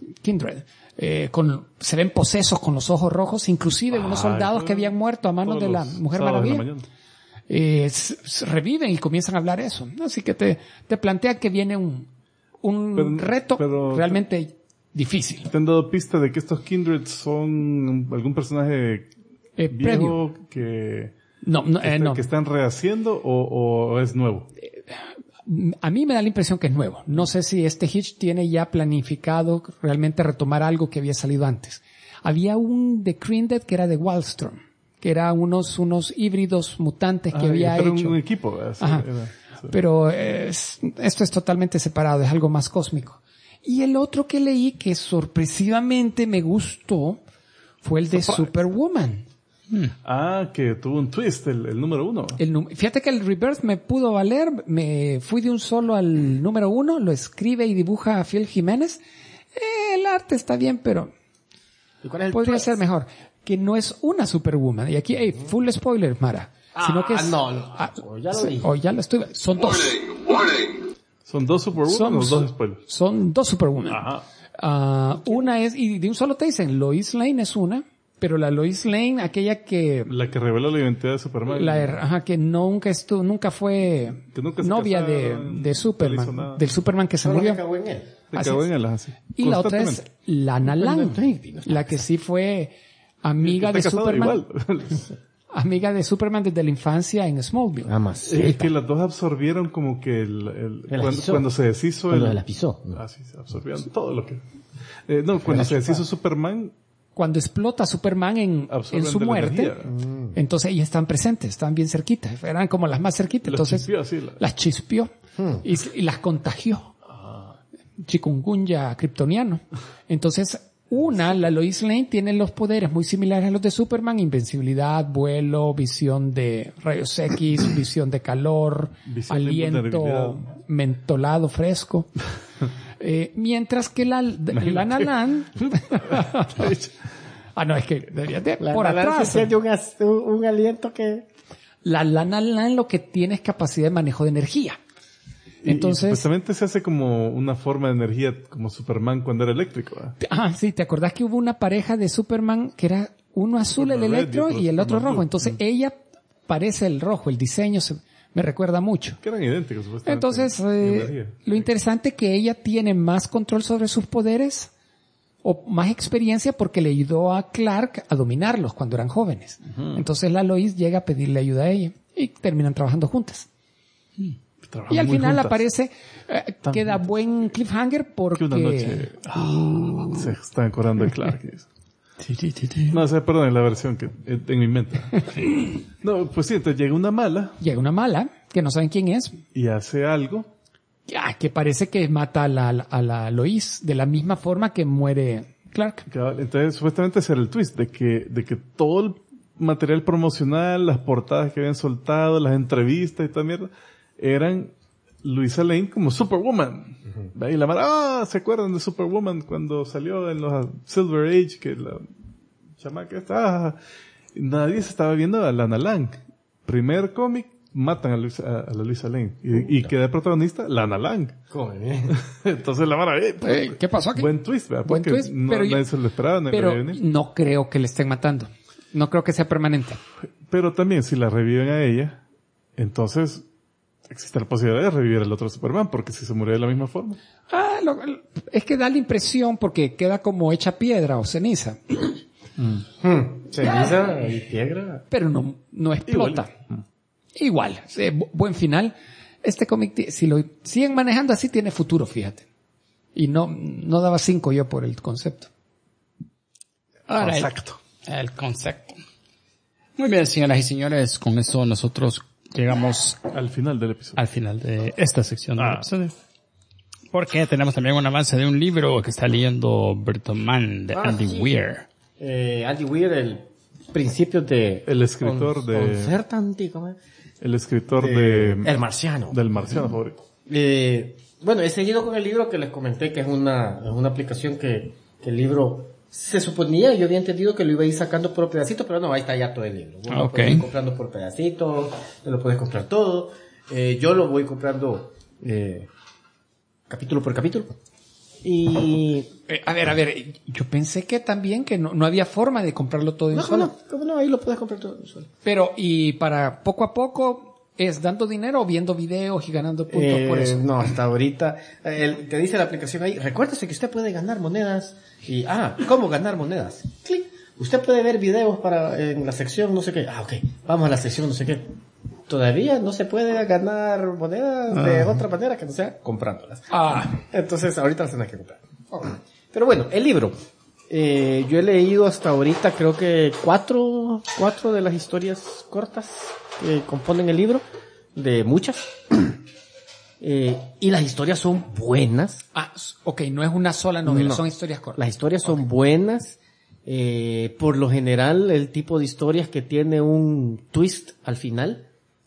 Se ven posesos con los ojos rojos, inclusive unos soldados que habían muerto a manos de la Mujer Maravilla. Reviven y comienzan a hablar eso. Así que te plantea que viene un reto realmente difícil. ¿Te han dado pista de que estos Kindred son algún personaje viejo que están rehaciendo o es nuevo? A mí me da la impresión que es nuevo. No sé si Hitch tiene ya planificado realmente retomar algo que había salido antes. Había un The Kindred que era de Wallstrom, que era unos híbridos mutantes que había hecho. Era un equipo. Pero esto es totalmente separado, es algo más cósmico. Y el otro que leí que sorpresivamente me gustó fue el de Superwoman. Que tuvo un twist, el número 1. Fíjate que el Rebirth me pudo valer, me fui de un solo al número 1, lo escribe y dibuja Phil Jiménez. El arte está bien, pero podría ser mejor. Que no es una Superwoman. Y aquí, full spoiler, Mara. Sino que es... ya lo dije. Ya lo estoy... Son dos. ¿Son dos Superwoman o dos spoilers? Son dos Superwoman. Una es... Y de un solo te dicen, Lois Lane es una... Pero la Lois Lane, aquella que... La que reveló la identidad de Superman. Que nunca fue novia de Superman. Del Superman que se murió. Se cagó en él, así. Y la otra es Lana Lang, la que sí fue amiga de Superman. Amiga de Superman desde la infancia en Smallville. Es que las dos absorbieron como que cuando se deshizo... Cuando la pisó. Sí, se absorbieron todo lo que... cuando se deshizo Superman... Cuando explota Superman en su muerte, entonces ellas están presentes, están bien cerquitas, eran como las más cerquitas, entonces las chispeó y las contagió. Chikungunya kryptoniano. Entonces, la Lois Lane tiene los poderes muy similares a los de Superman, invencibilidad, vuelo, visión de rayos X, visión de calor, aliento mentolado fresco. Mientras que la Lana Lang es que debería de por atrás. Se siente un aliento que... La Lana Lang lo que tiene es capacidad de manejo de energía. Entonces, y supuestamente se hace como una forma de energía como Superman cuando era eléctrico. sí, ¿te acordás que hubo una pareja de Superman que era uno azul el Electro y el otro rojo? Entonces ella parece el rojo, el diseño me recuerda mucho. Que eran idénticos supuestamente. Entonces, lo interesante es que ella tiene más control sobre sus poderes o más experiencia porque le ayudó a Clark a dominarlos cuando eran jóvenes. Entonces la Lois llega a pedirle ayuda a ella y terminan trabajando juntas. Y al final aparece, queda buen cliffhanger porque... Que una noche se está acordando de Clark. No, perdón, es la versión que en mi mente. No, pues sí, entonces llega una mala. Llega una mala, que no saben quién es. Y hace algo. Que parece que mata a la Lois de la misma forma que muere Clark. Entonces, supuestamente ese era el twist, de que todo el material promocional, las portadas que habían soltado, las entrevistas y toda mierda, eran Luisa Lane como Superwoman. Y la mala, ¿se acuerdan de Superwoman cuando salió en los Silver Age? Que la chamaca está, nadie se estaba viendo a Lana Lang. Primer cómic, matan a la Luisa Lane. Y queda protagonista Lana Lang. Entonces la mala, ¿qué pasó aquí? Buen twist, ¿verdad? Buen twist, pero nadie se lo esperaba. Pero no creo que le estén matando. No creo que sea permanente. Pero también, si la reviven a ella, entonces existe la posibilidad de revivir al otro Superman, porque si se murió de la misma forma. Es que da la impresión porque queda como hecha piedra o ceniza. Ceniza y piedra. Pero no explota. Igual. Buen final. Este cómic, si lo siguen manejando así, tiene futuro, fíjate. Y no daba 5 yo por el concepto. Ahora, el concepto. Muy bien, señoras y señores, con eso nosotros llegamos al final del episodio. Al final de esta sección del episodio. Porque tenemos también un avance de un libro que está leyendo Berton Mann de Andy Weir. Andy Weir, el principio de... El escritor El escritor de... El Marciano. Del Marciano, favorito. Bueno, he seguido con el libro que les comenté, que es una aplicación que el libro... Se suponía, yo había entendido que lo iba a ir sacando por pedacitos, pero no, ahí está ya todo el libro. Lo puedes ir comprando por pedacitos, te lo puedes comprar todo. Yo lo voy comprando capítulo por capítulo. Y... A ver, yo pensé que también que no había forma de comprarlo todo en un solo. No, ahí lo puedes comprar todo en un solo. Pero, y para poco a poco, ¿es dando dinero o viendo videos y ganando puntos por eso? No, hasta ahorita. Te dice la aplicación ahí, recuérdese que usted puede ganar monedas. Y, ¿cómo ganar monedas? Clic. Usted puede ver videos en la sección no sé qué. Ok, vamos a la sección no sé qué. Todavía no se puede ganar monedas de otra manera que no sea comprándolas. Entonces ahorita las tenés que comprar. Pero bueno, el libro. Yo he leído hasta ahorita creo que cuatro de las historias cortas que componen el libro. De muchas. Y las historias son buenas. No es una sola novela, son historias cortas. Las historias son buenas. Por lo general, el tipo de historias que tiene un twist al final.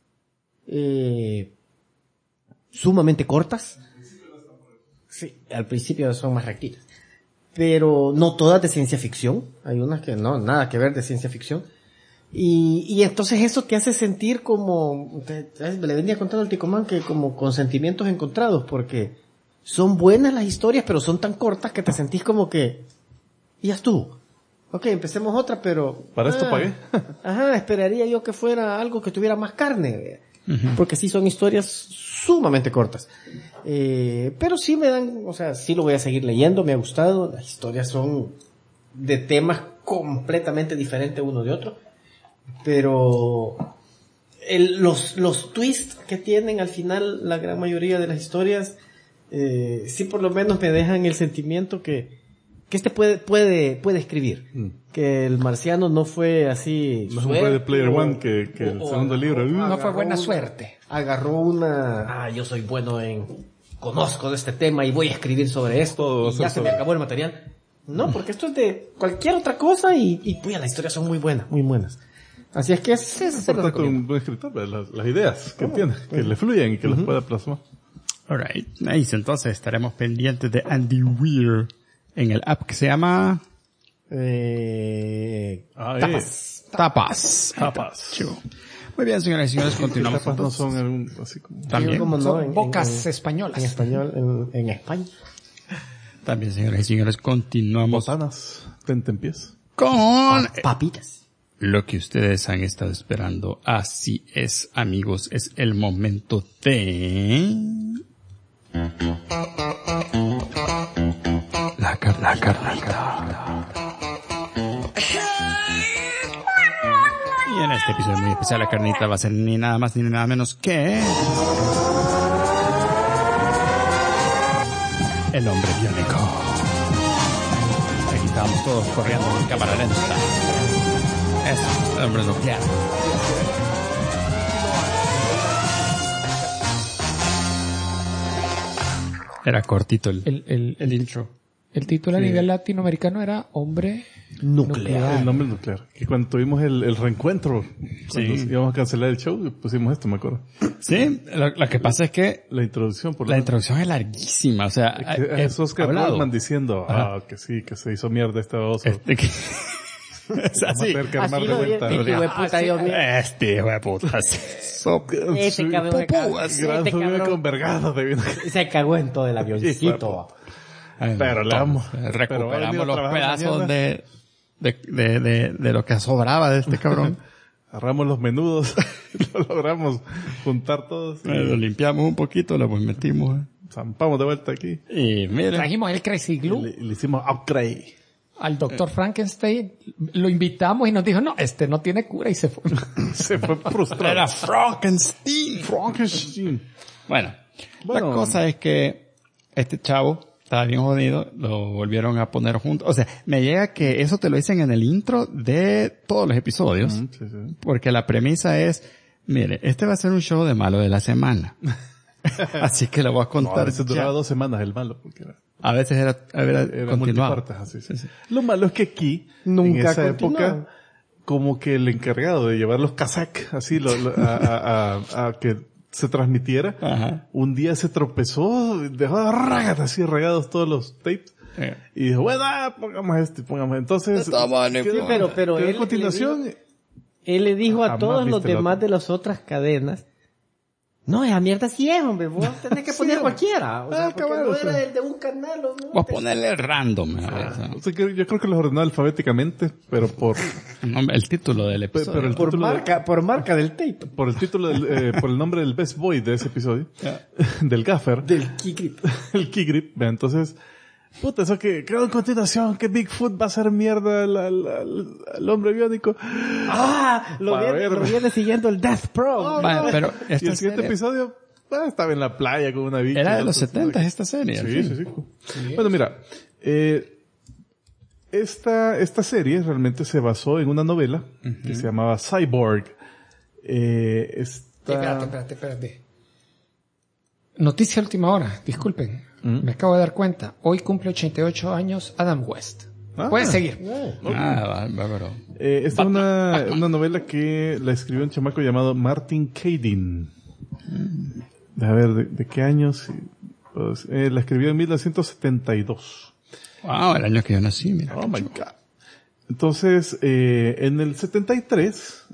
Sumamente cortas. Sí, al principio son más rectitas. Pero no todas de ciencia ficción. Hay unas que no, nada que ver de ciencia ficción. Y entonces eso te hace sentir como, le venía contando al Ticomán que como con sentimientos encontrados, porque son buenas las historias, pero son tan cortas que te sentís como que, y ya estuvo. Ok, empecemos otra, pero... Para esto pagué. Esperaría yo que fuera algo que tuviera más carne, porque sí son historias sumamente cortas. Pero sí me dan, sí lo voy a seguir leyendo, me ha gustado, las historias son de temas completamente diferentes uno de otro. Pero los twists que tienen al final la gran mayoría de las historias sí por lo menos me dejan el sentimiento que este puede escribir. Que el Marciano no fue así no fue de Player One que el segundo libro no fue buena suerte. Agarró yo soy bueno conozco de este tema y voy a escribir sobre esto y ya se me acabó el material. No, porque esto es de cualquier otra cosa y las historias son muy buenas, muy buenas. Así es que es importante un buen escritor, las ideas que tiene, que le fluyen y que las pueda plasmar. Alright, nice. Entonces estaremos pendientes de Andy Weir en el app que se llama Tapas. Chivo. Muy bien, señoras y señores, continuamos. Tapas no son así como... También. Como no, Son bocas españolas. En español, en España. También, señoras y señores, continuamos Botanas, tentempiés. con Papitas. lo que ustedes han estado esperando. Así es, amigos, es el momento de... La carnita. Y en este episodio muy especial, la carnita va a ser ni nada más ni nada menos que... El hombre biónico. Aquí estábamos todos corriendo en cámara lenta. Eso, el hombre nuclear. Era cortito el intro. El título a nivel latinoamericano era Hombre Nuclear. El nombre nuclear. Que cuando tuvimos el reencuentro, cuando íbamos a cancelar el show, pusimos esto, me acuerdo. Sí, lo que pasa es que La introducción, por la introducción es larguísima, o sea, es Oscar Goldman diciendo, que sí, que se hizo mierda este oso. Es así. Vamos a tener que armar Así de lo vuelta. dice, hijo de puta, Dios mío. Hijo de puta. Ese cabrón Gran subida con vergadas de vino. se cagó en todo el avioncito. Pero le vamos. Recuperamos los pedazos de lo que sobraba de este cabrón. Agarramos los menudos, lo logramos juntar todos. Lo limpiamos un poquito, lo metimos. Zampamos de vuelta aquí. Y mira. Trajimos el Crazy Glue Le hicimos upgrade. al Dr. Frankenstein, lo invitamos y nos dijo, no, este no tiene cura y se fue. Se fue frustrado. Era Frankenstein. Bueno, la cosa es que este chavo estaba bien jodido, lo volvieron a poner juntos. O sea, me llega que eso te lo dicen en el intro de todos los episodios. Sí. Porque la premisa es, mire, este va a ser un show de malo de la semana. Así que lo voy a contar. A veces duraba 2 semanas el malo, porque a veces era continuado. multipartes, así. Sí. Lo malo es que aquí, Nunca en esa continuaba. época, como que el encargado de llevar los casacks, así, a que se transmitiera, Ajá. un día se tropezó, dejó así regados todos los tapes, y dijo, bueno, pongamos entonces, Pero a él continuación, Él le dijo a Jamás todos los viste el demás otro. de las otras cadenas, no, esa mierda sí es, hombre, vos tenés que poner cualquiera. O sea, porque cabrón, no o sea. era el de un canal. ¿No? Voy a ponerle random. o sea, que yo creo que los ordenó alfabéticamente, pero por El título del episodio. pero el Por título por marca del tape. por el título por el nombre del best boy de ese episodio, del gaffer, Del Kikrit. el key grip, entonces, puta, eso que a continuación, que Bigfoot va a hacer mierda al hombre biónico. Lo Para viene, ver. lo viene siguiendo el Death Pro. Vale, pero Y esta el siguiente serie episodio, estaba en la playa con una bicha. era de los Entonces, 70 esta serie. en fin. Sí. Bueno, mira, esta serie realmente se basó en una novela que se llamaba Cyborg. Espérate. Noticia de última hora, disculpen. Me acabo de dar cuenta. Hoy cumple 88 años Adam West. Pueden seguir. Bárbaro. Esta es una novela que la escribió un chamaco llamado Martin Kadin. A ver, ¿de qué años? Pues, la escribió en 1972. Wow, el año que yo nací, mira. Oh my God. Entonces, en el 73,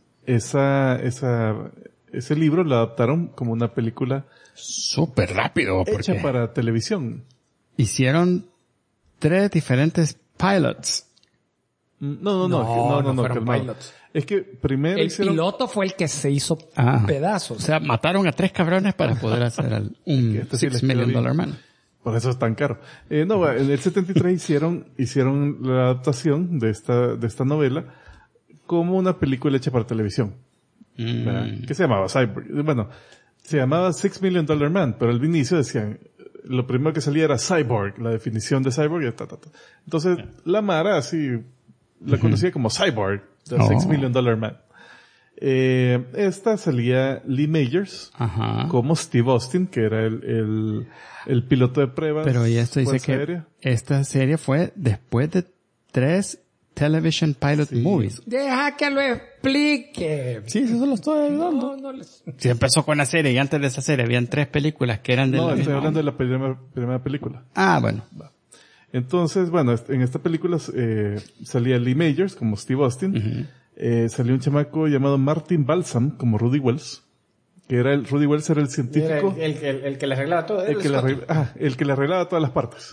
ese libro lo adaptaron como una película Súper rápido, porque hecha para televisión. hicieron 3 diferentes pilots. No, fueron calmado. pilots. Es que primero El hicieron... piloto fue el que se hizo Ah. pedazos. O sea, mataron a 3 cabrones para poder hacer un Este sí les $6 quedó million bien. man. Por eso es tan caro. En el 73 hicieron la adaptación de esta novela como una película hecha para televisión. ¿Verdad? Que se llamaba Cyborg. Bueno, se llamaba $6 Million Man, pero al inicio decían, lo primero que salía era Cyborg, la definición de Cyborg y Entonces, la Mara así, la conocía como Cyborg, the $6 Million Man. Esta salía Lee Majors, Ajá. como Steve Austin, que era el piloto de pruebas. Pero y esto dice Fuerza que Aérea. esta serie fue después de 3 television pilot movies. Deja que lo explique. Sí, eso lo estoy ayudando. Sí, empezó con la serie y antes de esa serie habían 3 películas que eran de No, la estoy misma hablando de onda. la primera película. Ah, bueno. Entonces, bueno, en esta película salía Lee Majors como Steve Austin. salió un chamaco llamado Martin Balsam como Rudy Wells, Rudy Wells era el científico. Era el que le arreglaba todo. El que le arreglaba todas las partes.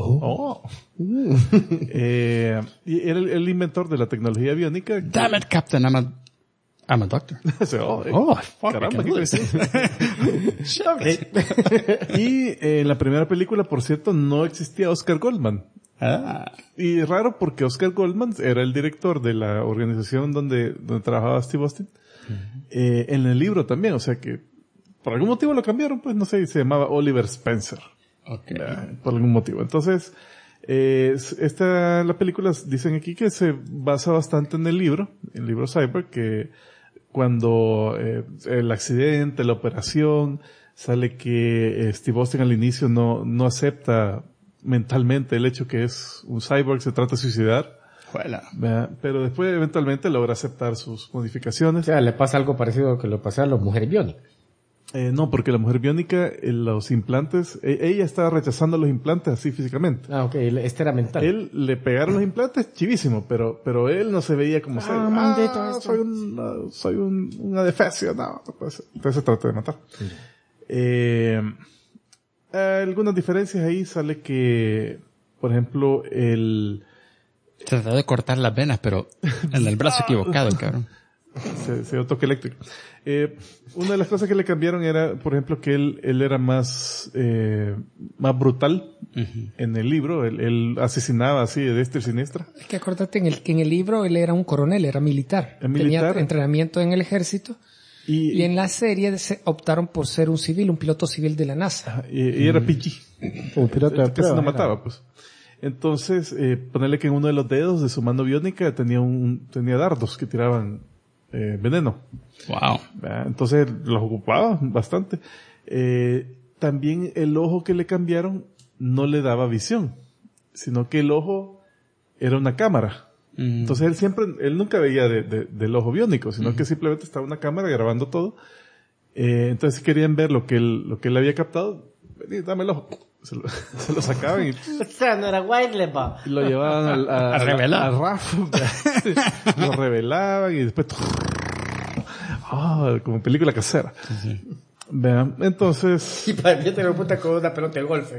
Y era el inventor de la tecnología biónica. Damn it, Captain, I'm a doctor. Caramba, ¿qué Y en la primera película, por cierto, no existía Oscar Goldman. Y raro porque Oscar Goldman era el director de la organización donde trabajaba Steve Austin. En el libro también, o sea que por algún motivo lo cambiaron, pues no sé, se llamaba Oliver Spencer. Por algún motivo. Entonces, la película dicen aquí que se basa bastante en el libro Cyborg, que cuando el accidente, la operación, sale que Steve Austin al inicio no acepta mentalmente el hecho que es un cyborg, se trata de suicidar. Pero después eventualmente logra aceptar sus modificaciones. O sea, le pasa algo parecido a lo que le pasa a las mujeres biónicas. No, porque la mujer biónica, los implantes, ella estaba rechazando los implantes así físicamente. Ok, este era mental. Él le pegaron los implantes, chivísimo, pero él no se veía como soy una defecio, no puede ser. Entonces se trata de matar. Algunas diferencias ahí sale que, por ejemplo, se trató de cortar las venas, pero en el brazo equivocado, cabrón. Se dio toque eléctrico. Una de las cosas que le cambiaron era, por ejemplo, que él era más brutal en el libro. Él asesinaba así de diestra y siniestra. Es que acuérdate que en el libro él era un coronel, era militar. Tenía entrenamiento en el ejército. Y en la serie optaron por ser un civil, un piloto civil de la NASA. Y era PG. Un piloto de prueba, no mataba, pues. Entonces, ponerle que en uno de los dedos de su mano biónica tenía dardos que tiraban veneno. Wow. Entonces los ocupaba bastante. También el ojo que le cambiaron no le daba visión, sino que el ojo era una cámara. Entonces él nunca veía del ojo biónico, sino que simplemente estaba una cámara grabando todo. Entonces si querían ver lo que él había captado, vení, dame el ojo. Se lo sacaban y... O sea, no era wireless, pa. Lo llevaban a revelar. Al RAF. Lo revelaban y después... como película casera. Sí. Vean, entonces... Y para mí te lo puta con una pelota de golf.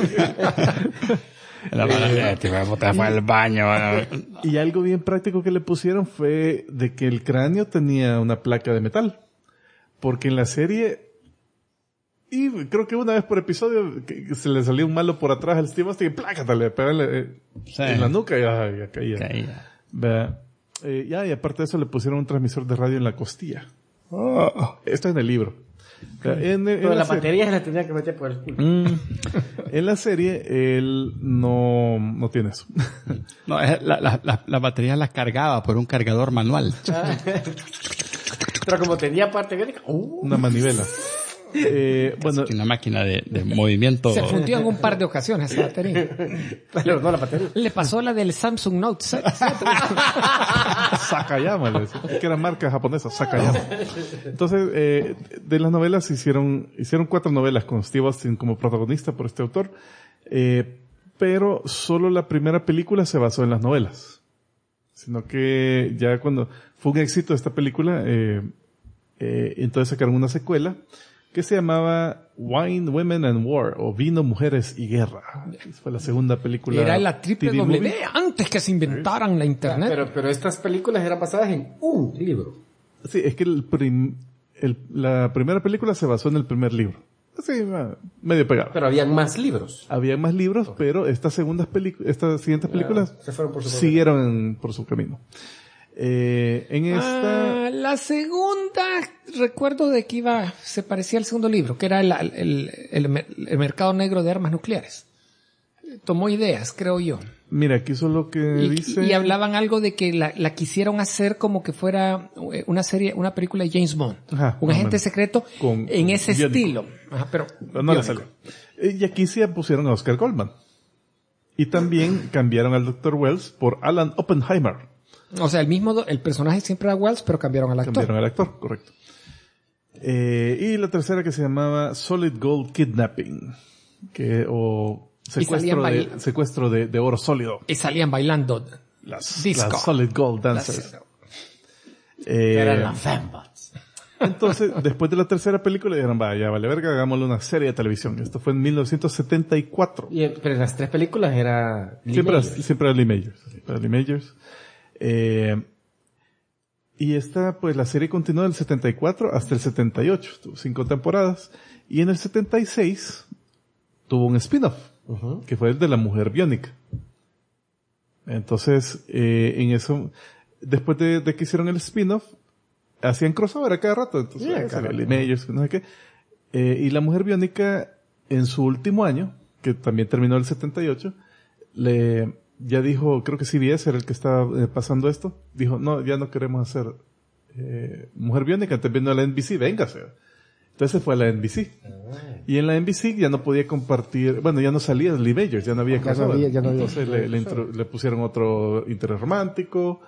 La puta fue al baño. Y algo bien práctico que le pusieron fue de que el cráneo tenía una placa de metal. Porque en la serie... Y creo que una vez por episodio que se le salió un malo por atrás al Steve Austin y plácata, le pegan en la nuca y ya caía. Y aparte de eso le pusieron un transmisor de radio en la costilla. Esto es en el libro. Pero la batería se la tenía que meter por el culo. En la serie él no tiene eso. No, la batería la cargaba por un cargador manual. Pero como tenía parte biónica, una manivela. Bueno, una máquina de movimiento. Se fundió en un par de ocasiones esa batería. Pero no la batería. Le pasó la del Samsung Note 7. Sakayama, que era marca japonesa, Sakayama. Entonces, de las novelas hicieron 4 novelas con Steve Austin como protagonista por este autor, pero solo la primera película se basó en las novelas. Sino que ya cuando fue un éxito esta película, entonces sacaron una secuela que se llamaba Wine, Women and War, o Vino, Mujeres y Guerra. Fue la segunda película. Era la triple W antes que se inventaran la internet. Pero estas películas eran basadas en un libro. Sí, es que la primera película se basó en el primer libro. Sí, medio pegado. Pero habían más libros. Había más libros, pero estas siguientes películas se fueron por su siguieron por su camino. La segunda, recuerdo de que se parecía al segundo libro, que era el mercado negro de armas nucleares. Tomó ideas, creo yo. Mira, aquí eso es lo que dice. Y hablaban algo de que la quisieron hacer como que fuera una película de James Bond. Ajá, un agente secreto en ese estilo. Ajá, pero no le salió. Y aquí sí pusieron a Oscar Goldman. Y también cambiaron al Dr. Wells por Alan Oppenheimer. O sea, el personaje siempre era Wells, pero cambiaron al actor. Cambiaron al actor, correcto. Y la tercera que se llamaba Solid Gold Kidnapping. Secuestro de oro sólido. Y salían bailando las disco. Solid Gold Dancers. Eran las fembots. Entonces, después de la tercera película, dijeron, ya vale verga, hagámosle una serie de televisión. Esto fue en 1974. Pero en las 3 películas era Siempre era Lee Majors. Era Lee Majors. Y esta, pues la serie continuó del 74 hasta el 78. Tuvo 5 temporadas. Y en el 76 tuvo un spin-off, que fue el de la mujer biónica. Entonces, en eso, después de que hicieron el spin-off, hacían crossover a cada rato. Entonces, Lee Majors, no sé qué. Y la mujer biónica, en su último año, que también terminó el 78, ya dijo, creo que CBS era el que estaba pasando esto, dijo, no, ya no queremos hacer mujer biónica, entonces vino a la NBC, véngase. Entonces fue a la NBC. Y en la NBC ya no podía compartir, bueno, ya no salía Lee Majors, ya no había crossover. Entonces le pusieron otro interés romántico,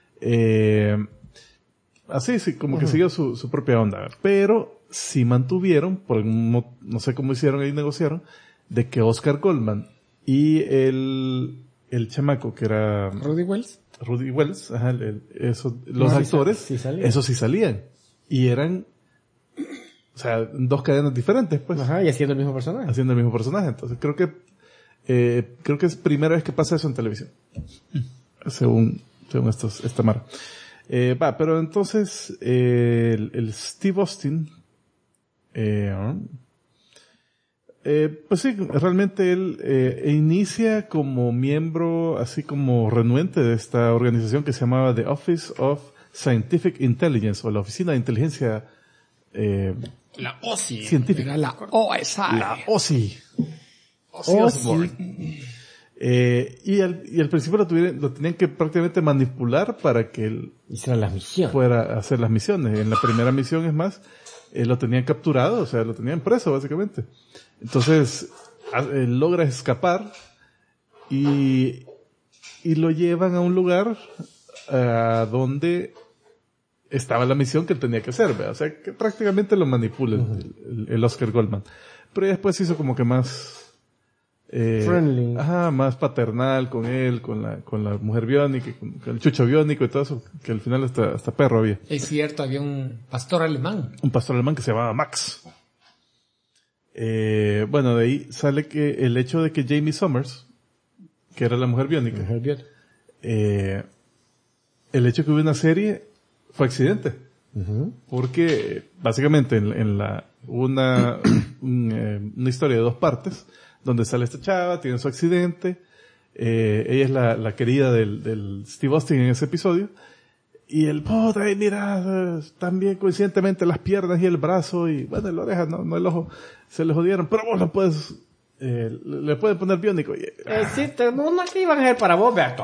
así, sí, como que siguió su propia onda. Pero sí mantuvieron, no sé cómo hicieron ahí, negociaron, de que Oscar Goldman y el chamaco que era Rudy Wells, ajá, los actores, esos sí salían. Y eran, o sea, 2 cadenas diferentes, pues. Ajá, y haciendo el mismo personaje. Entonces creo que es primera vez que pasa eso en televisión. Según esta mara. Pero entonces, el Steve Austin, pues sí, realmente él inicia como miembro, así como renuente de esta organización que se llamaba The Office of Scientific Intelligence, o la Oficina de Inteligencia la OSI. Científica. Era la OSI. La OSI. Osborne. Y al principio lo tenían que prácticamente manipular para que él hiciera las misiones. Fuera a hacer las misiones. En la primera misión, es más, lo tenían capturado, o sea, lo tenían preso, básicamente. Entonces, él logra escapar y lo llevan a un lugar donde estaba la misión que él tenía que hacer, ¿verdad? O sea, que prácticamente lo manipula el Oscar Goldman. Pero después se hizo como que más friendly. Ajá, más paternal con él, con la mujer biónica, con el chucho biónico y todo eso, que al final hasta perro había. Es cierto, había un pastor alemán. Un pastor alemán que se llamaba Max. Bueno, de ahí sale que el hecho de que Jamie Summers, que era la mujer biónica, el hecho de que hubo una serie fue accidente. Porque básicamente hubo una historia de 2 partes, donde sale esta chava, tiene su accidente, ella es la querida del Steve Austin en ese episodio, y el puta, mira, también coincidentemente las piernas y el brazo, y bueno, la oreja, no el ojo, se le jodieron, pero vos lo puedes, le pueden poner biónico. Sí, no que iban a ser para vos, Berto.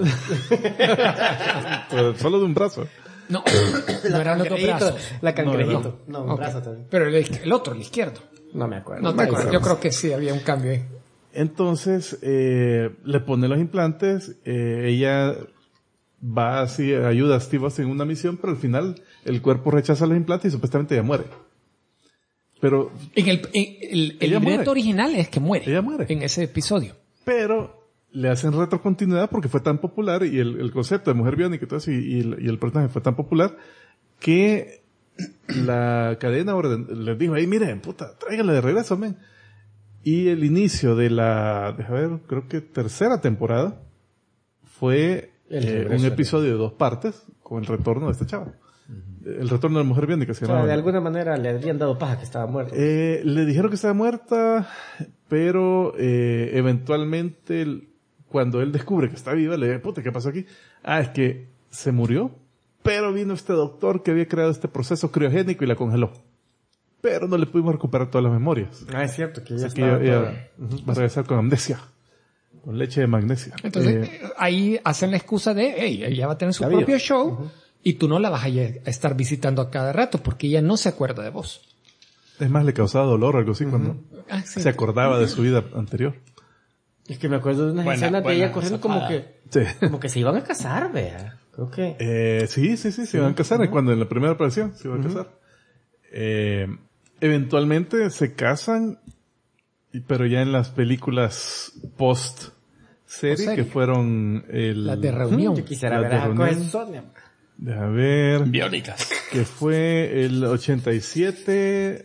Pues solo de un brazo. No, no eran los 2 brazos. La cangrejito. No, un brazo también. Pero el otro, el izquierdo. No me acuerdo. No me acuerdo. Yo creo que sí había un cambio ahí. Entonces, le pone los implantes, ella va así, ayuda a Steve Austin en una misión, pero al final el cuerpo rechaza los implantes y supuestamente ella muere. Pero en el libreto original es que muere. Ella muere. En ese episodio. Pero le hacen retrocontinuidad porque fue tan popular y el concepto de mujer biónica y todo eso y el personaje fue tan popular que la cadena les dijo, miren, puta, tráiganle de regreso, men. Y el inicio de creo que tercera temporada fue un episodio de 2 partes con el retorno de esta chava. El retorno de la mujer biónica se llamaba. De alguna manera le habrían dado paja que estaba muerta. Le dijeron que estaba muerta, pero eventualmente cuando él descubre que está viva, le dice, puta, ¿qué pasó aquí? Es que se murió, pero vino este doctor que había creado este proceso criogénico y la congeló. Pero no le pudimos recuperar todas las memorias. Es cierto que va a regresar con amnesia. Con leche de magnesia. Entonces, ahí hacen la excusa de, ella va a tener su propio show y tú no la vas a estar visitando a cada rato porque ella no se acuerda de vos. Es más, le causaba dolor o algo así cuando se acordaba de su vida anterior. Es que me acuerdo de unas escenas de ella corriendo como que se iban a casar, vea. Creo que... Sí, se iban a casar. Cuando en la primera aparición se iban a casar. Eventualmente se casan, pero ya en las películas post-serie, que fueron las de reunión. Yo quisiera ver a Sonia. Deja ver. Biónicas. Que fue el 87.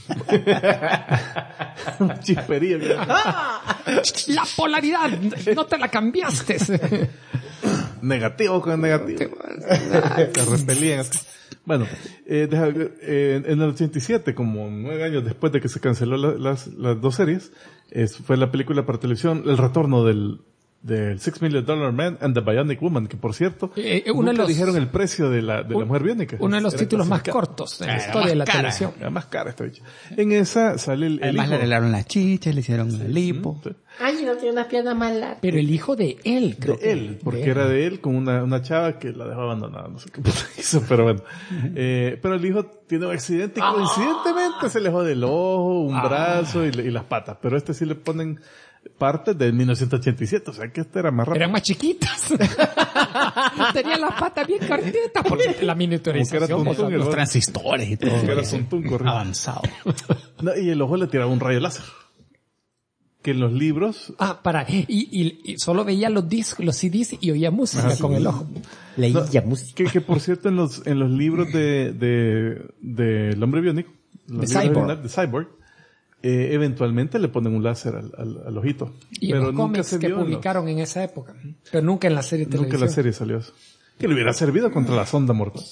Chispería. La polaridad, no te la cambiaste. Negativo con negativo. Se repelían. Bueno, en el 87, como 9 años después de que se canceló las dos series, fue la película para televisión El retorno del $6 Million Man and the Bionic Woman, que por cierto, nunca dijeron el precio de la mujer biónica. Uno de los títulos más cortos de la historia de la televisión. Era más cara esta bicha. En esa sale el Además hijo. le arreglaron las chichas, le hicieron el lipo. Sí. Ay, no tiene unas piernas más largas. Pero el hijo de él, creo. De él, porque era de él con una chava que la dejó abandonada, no sé qué puta hizo, pero bueno. Pero el hijo tiene un accidente y coincidentemente se le jode el ojo, un brazo y las patas, pero sí le ponen parte del 1987, o sea que era más rápido. Eran más chiquitas. Tenían las patas bien cortitas porque la miniaturización. Los transistores y todo. Que era tuntún, correcto. Avanzado. No, y el ojo le tiraba un rayo láser. Que en los libros... Y solo veía los discos, los CDs y oía música con el ojo. Leía música. Que por cierto en los libros del hombre biónico, los De libros Cyborg. de Cyborg, eventualmente le ponen un láser al ojito. Y pero los nunca cómics se que vio publicaron en esa época. Pero nunca en la serie de Nunca televisión. la serie salió eso. Que le hubiera servido contra la sonda mortal.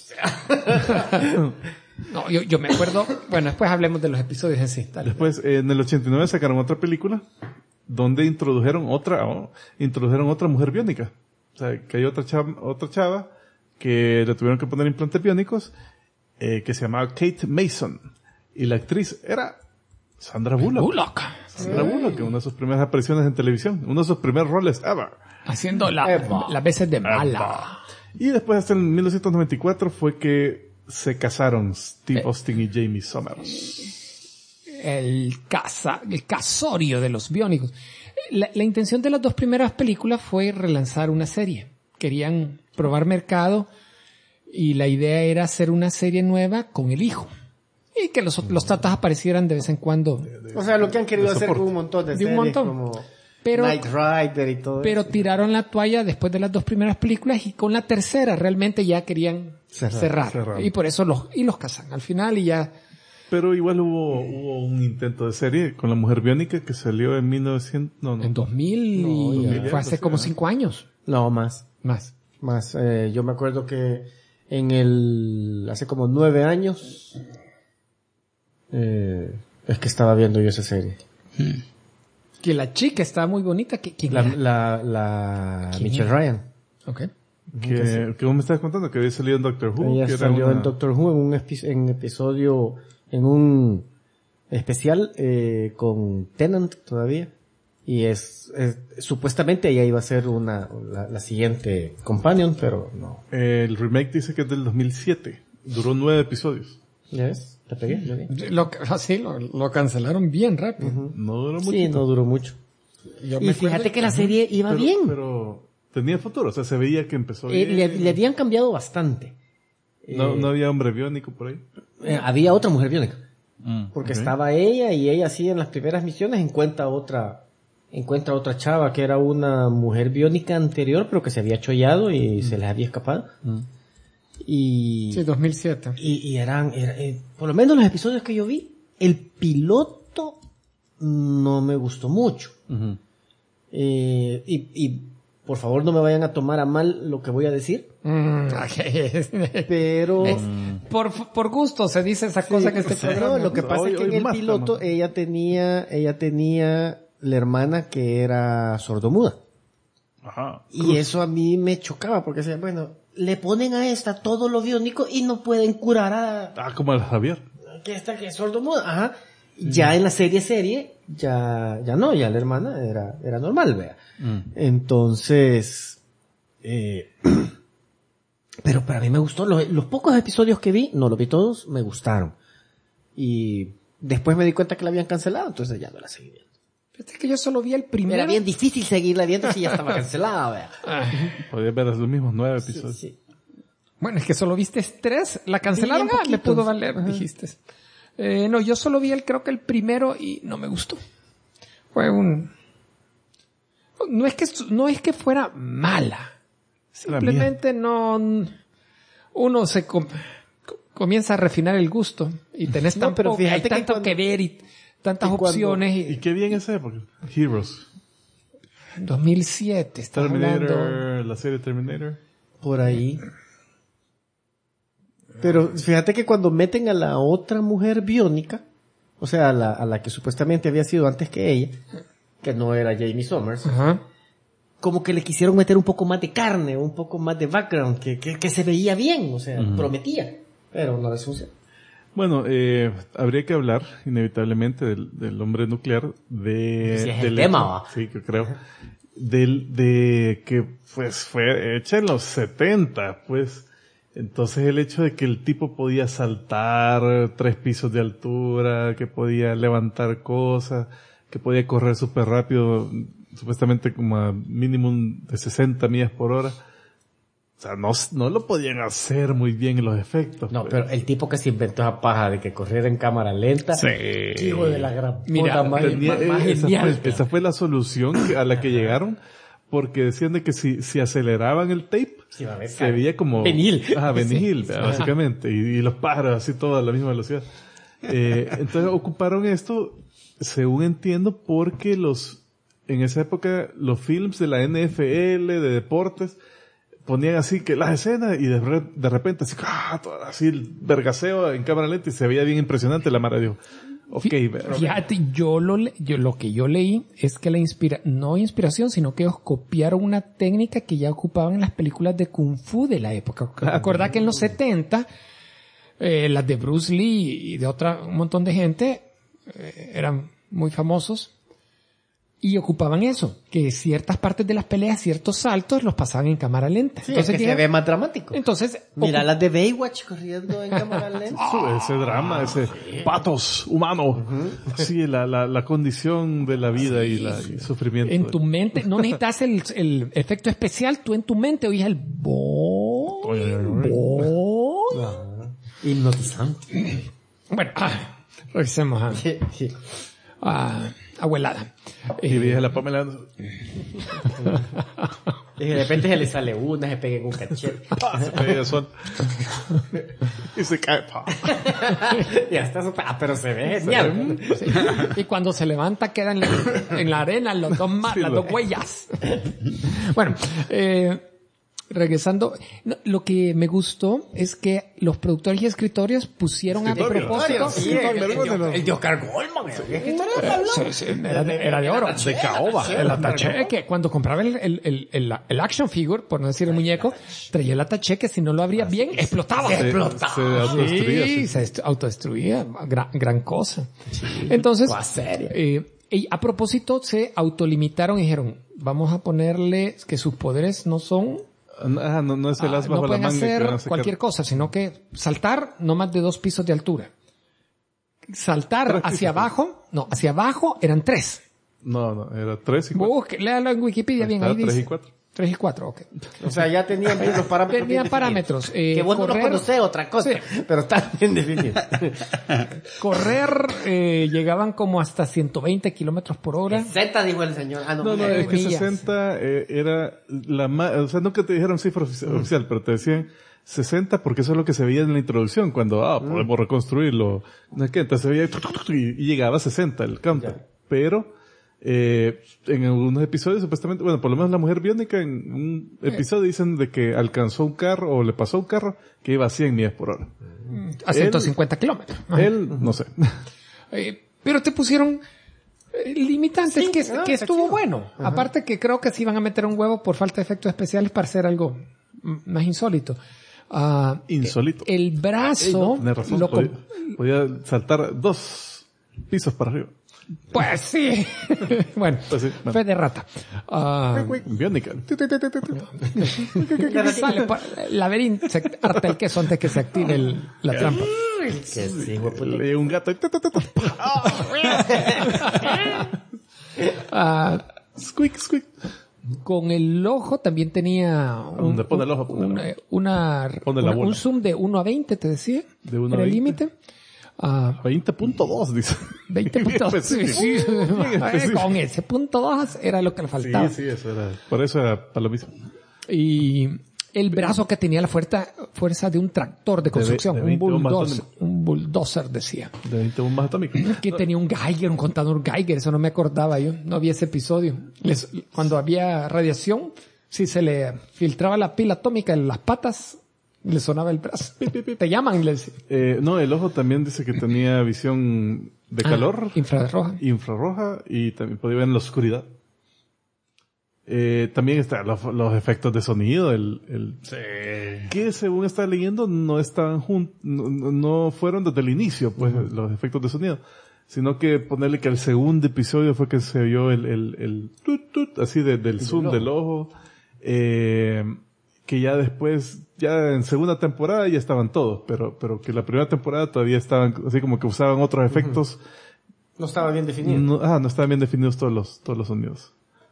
No, yo me acuerdo. Bueno, después hablemos de los episodios en sí. Dale. Después, en el 89 sacaron otra película donde introdujeron otra mujer biónica. O sea, que hay otra chava que le tuvieron que poner implantes biónicos, que se llamaba Kate Mason. Y la actriz era Sandra Bullock. Sandra Bullock, que una de sus primeras apariciones en televisión, uno de sus primeros roles ever. Haciendo las veces de mala. Y después hasta en 1994 fue que se casaron Steve Austin y Jamie Summers. El casorio de los biónicos. La intención de las dos primeras películas fue relanzar una serie. Querían probar mercado y la idea era hacer una serie nueva con el hijo. Y que los tatas aparecieran de vez en cuando. O sea, lo que han querido hacer con un montón de series, como Knight Rider y todo pero eso. tiraron la toalla después de las dos primeras películas y con la tercera realmente ya querían cerrar. Y por eso los casan al final y ya. Pero igual hubo un intento de serie con la mujer biónica que salió en 1900, En 2000 fue hace como 5 años. No, más. Yo me acuerdo que hace como 9 años, es que estaba viendo yo esa serie. Que la chica estaba muy bonita. ¿Quién La Michelle Ryan. Okay. Que vos me estabas contando que había salido en Doctor Who. Ella que era salió en Doctor Who en un especial con Tennant todavía. Y supuestamente ella iba a ser la siguiente companion, pero no. El remake dice que es del 2007. Duró 9 episodios. ¿Ya ves? ¿Te pegué? Lo cancelaron bien rápido. No duró mucho. Sí, no duró mucho. Y fíjate que la serie iba bien. Pero tenía futuro. O sea, se veía que empezó bien. Le habían cambiado bastante. No había hombre biónico por ahí. Había otra mujer biónica. Porque ok. estaba ella y ella así en las primeras misiones encuentra otra chava que era una mujer biónica anterior pero que se había chollado y se les había escapado. Y Sí, 2007. y eran por lo menos los episodios que yo vi, el piloto no me gustó mucho. Y por favor no me vayan a tomar a mal lo que voy a decir, pero Por gusto se dice esa cosa que este programa. no, lo que pasa es que en el piloto ella tenía la hermana que era sordomuda. Ajá. Y eso a mí me chocaba porque decía, bueno, le ponen a esta todo lo biónico y no pueden curar a Como el Javier. que es sordomuda. Ajá. Ya en la serie ya no, ya la hermana era normal, vea. Entonces, pero para mí me gustó. Los pocos episodios que vi, no los vi todos, me gustaron. Y después me di cuenta que la habían cancelado, entonces ya no la seguí viendo. Fíjate que yo solo vi el primero. Era bien difícil seguirla viendo si ya estaba cancelada, vea. Podías ver los mismos 9 episodios. Sí. Bueno, es que solo viste 3. La cancelaron, Bien le poquitos. pudo valer, dijiste. No, yo solo vi creo que el primero y no me gustó. Fue no es que fuera mala. Simplemente no... uno se comienza a refinar el gusto y tenés No, pero hay fíjate que tanto cuando- que ver y tantas opciones. Y qué bien esa época. Heroes. 2007, estás hablando. Terminator, la serie Terminator. Por ahí. Pero fíjate que cuando meten a la otra mujer biónica, o sea, a la que supuestamente había sido antes que ella, que no era Jamie Summers, Ajá. como que le quisieron meter un poco más de carne, un poco más de background, que se veía bien, o sea, prometía, pero no les funcionó. Bueno, habría que hablar inevitablemente del hombre nuclear, de Sí, es el del tema, hecho- ¿va? sí, que creo, de que pues fue hecha en los 70, pues. Entonces el hecho de que el tipo podía saltar 3 pisos de altura, que podía levantar cosas, que podía correr súper rápido, supuestamente como a mínimo de 60 millas por hora. O sea, no lo podían hacer muy bien en los efectos. No, pues. pero el tipo que se inventó esa paja de que corriera en cámara lenta, Sí. hijo de la gran Mira, puta, Esa fue la solución a la que llegaron, porque decían de que si aceleraban el tape, Sí, va a ver, se veía como... vinil. Vinil, básicamente, y los pájaros así todo a la misma velocidad. Entonces ocuparon esto, según entiendo, porque en esa época los films de la NFL, de deportes, ponían así que las escenas y de repente así el vergaseo en cámara lenta y se veía bien impresionante. La Mara dijo, Fíjate, lo que yo leí es que no inspiración, sino que ellos copiaron una técnica que ya ocupaban en las películas de Kung Fu de la época. Acordá que en los 70, las de Bruce Lee y de un montón de gente, eran muy famosos. Y ocupaban eso, que ciertas partes de las peleas, ciertos saltos, los pasaban en cámara lenta. Sí, entonces, es que se ve más dramático. Entonces, mira las de Baywatch corriendo en cámara lenta. ese drama, ese patos humano. Sí, la condición de la vida y el sufrimiento. en tu mente, no necesitas el efecto especial, tú en tu mente oías el Hipnotizante. Bueno, revisemos abuelada. Y dije la Pamela. Y de repente se le sale una, se pega en un cachete. Se pega el sol. Y se cae. Y hasta eso, pero se ve genial. Sí. Y cuando se levanta queda en la arena las dos huellas. Bueno, regresando, lo que me gustó es que los productores y escritores pusieron a propósito. Sí, el de Oscar Goldman. Era de oro. De caoba. El ataché que cuando compraba el action figure, por no decir el muñeco, traía el ataché que si no lo abría bien, explotaba. Se autodestruía. Sí, se autodestruía. Gran cosa. Entonces, y a propósito se autolimitaron y dijeron, vamos a ponerle que sus poderes no son... no es el as bajo no la pueden manga. hacer cualquier cosa, sino que saltar no más de 2 pisos de altura. Saltar hacia abajo eran 3. No, era 3 y 4. Léalo en Wikipedia bien, ahí 3 dice. y 4. 3 y 4, ok. O sea, ya tenían bien los parámetros. Tenían parámetros. Que vos no los conocés, otra cosa. Sí. Pero están bien definidos. Correr, llegaban como hasta 120 kilómetros por hora. Z dijo el señor. No, es que millas. 60 era la más, o sea, nunca te dijeron cifra oficial, pero te decían 60 porque eso es lo que se veía en la introducción, cuando, podemos reconstruirlo. No es que, entonces se veía y llegaba a 60 el counter. Ya. Pero, en algunos episodios supuestamente, bueno, por lo menos la mujer biónica en un episodio dicen de que alcanzó un carro o le pasó un carro que iba a 100 millas por hora. A 150 kilómetros. Él, no sé. Pero te pusieron limitantes Sí, que estuvo chido. bueno. Aparte que creo que sí van a meter un huevo por falta de efectos especiales para hacer algo más insólito. Insólito. El brazo... Tienes razón, podía saltar 2 pisos para arriba. Pues sí. Bueno, Pues sí, bueno. fe de rata. Biónica. Sale por laberinto, se harta el queso antes que se active la trampa. Que sí, güey, puta. Le un gato. Squeak, squeak. Con el ojo también tenía ¿Dónde pone el ojo? Pone la bola. un zoom de 1 a 20, te decía. De 1 a Era el 20. límite. 20.2 dice. 20.2. Sí, sí. Con ese punto 2 era lo que le faltaba. Sí, eso era. Por eso era para lo mismo. Y El brazo que tenía la fuerza de un tractor de construcción, de un bulldozer decía. De 20 bombas atómicas. Que tenía un Geiger, un contador Geiger, eso no me acordaba yo, no había ese episodio. Cuando había radiación, si se le filtraba la pila atómica en las patas, le sonaba el brazo. Te llaman, le decía. No, el ojo también dice que tenía visión de calor. Infrarroja. Y también podía ver en la oscuridad. También están los efectos de sonido, que según estaba leyendo no estaban no fueron desde el inicio, pues, los efectos de sonido, sino que ponerle que el segundo episodio fue que se vio el tut tut, así del zoom del ojo, que ya después, ya en segunda temporada ya estaban todos, pero que la primera temporada todavía estaban, así como que usaban otros efectos. No estaba bien definido. No estaban bien definidos todos los sonidos.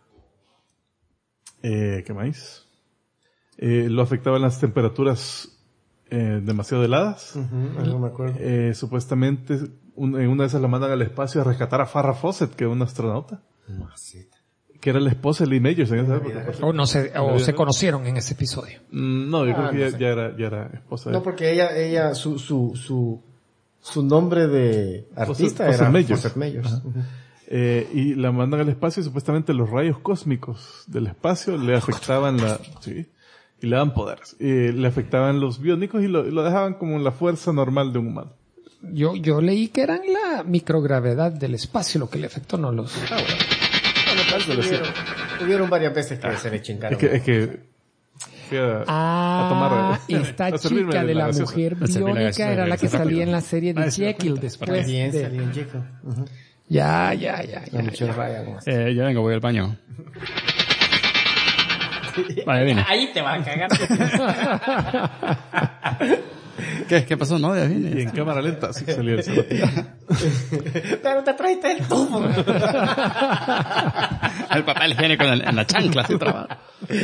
¿Qué más? Lo afectaban las temperaturas demasiado heladas. No me acuerdo. Supuestamente en una de esas la mandan al espacio a rescatar a Farrah Fawcett, que es una astronauta. Que era la esposa de Lee Majors en esa época. O se conocieron en ese episodio. No, yo creo que ya era esposa de No, porque ella su nombre de artista Fawcett era Majors. Fawcett Majors. Y la mandan al espacio y supuestamente los rayos cósmicos del espacio le afectaban y le daban poderes. Y le afectaban los biónicos y lo dejaban como la fuerza normal de un humano. Yo leí que eran la microgravedad del espacio lo que le afectó, no los... Hubieron varias veces que se le chingaron. Es que fui a tomar... esta a servirme chica de la gaseosa. mujer biónica era la que salía en la serie de Jekyll después. Bien, salía en Jekyll. Ya. Michelle Ryan. Yo vengo, voy al baño. Vale, viene. Ahí te va a cagar. ¿Qué pasó? No, ya viene. Y en cámara lenta sí salía el cerote. Pero te traiste el tubo. El papel higiénico en la chancla, así trabaja.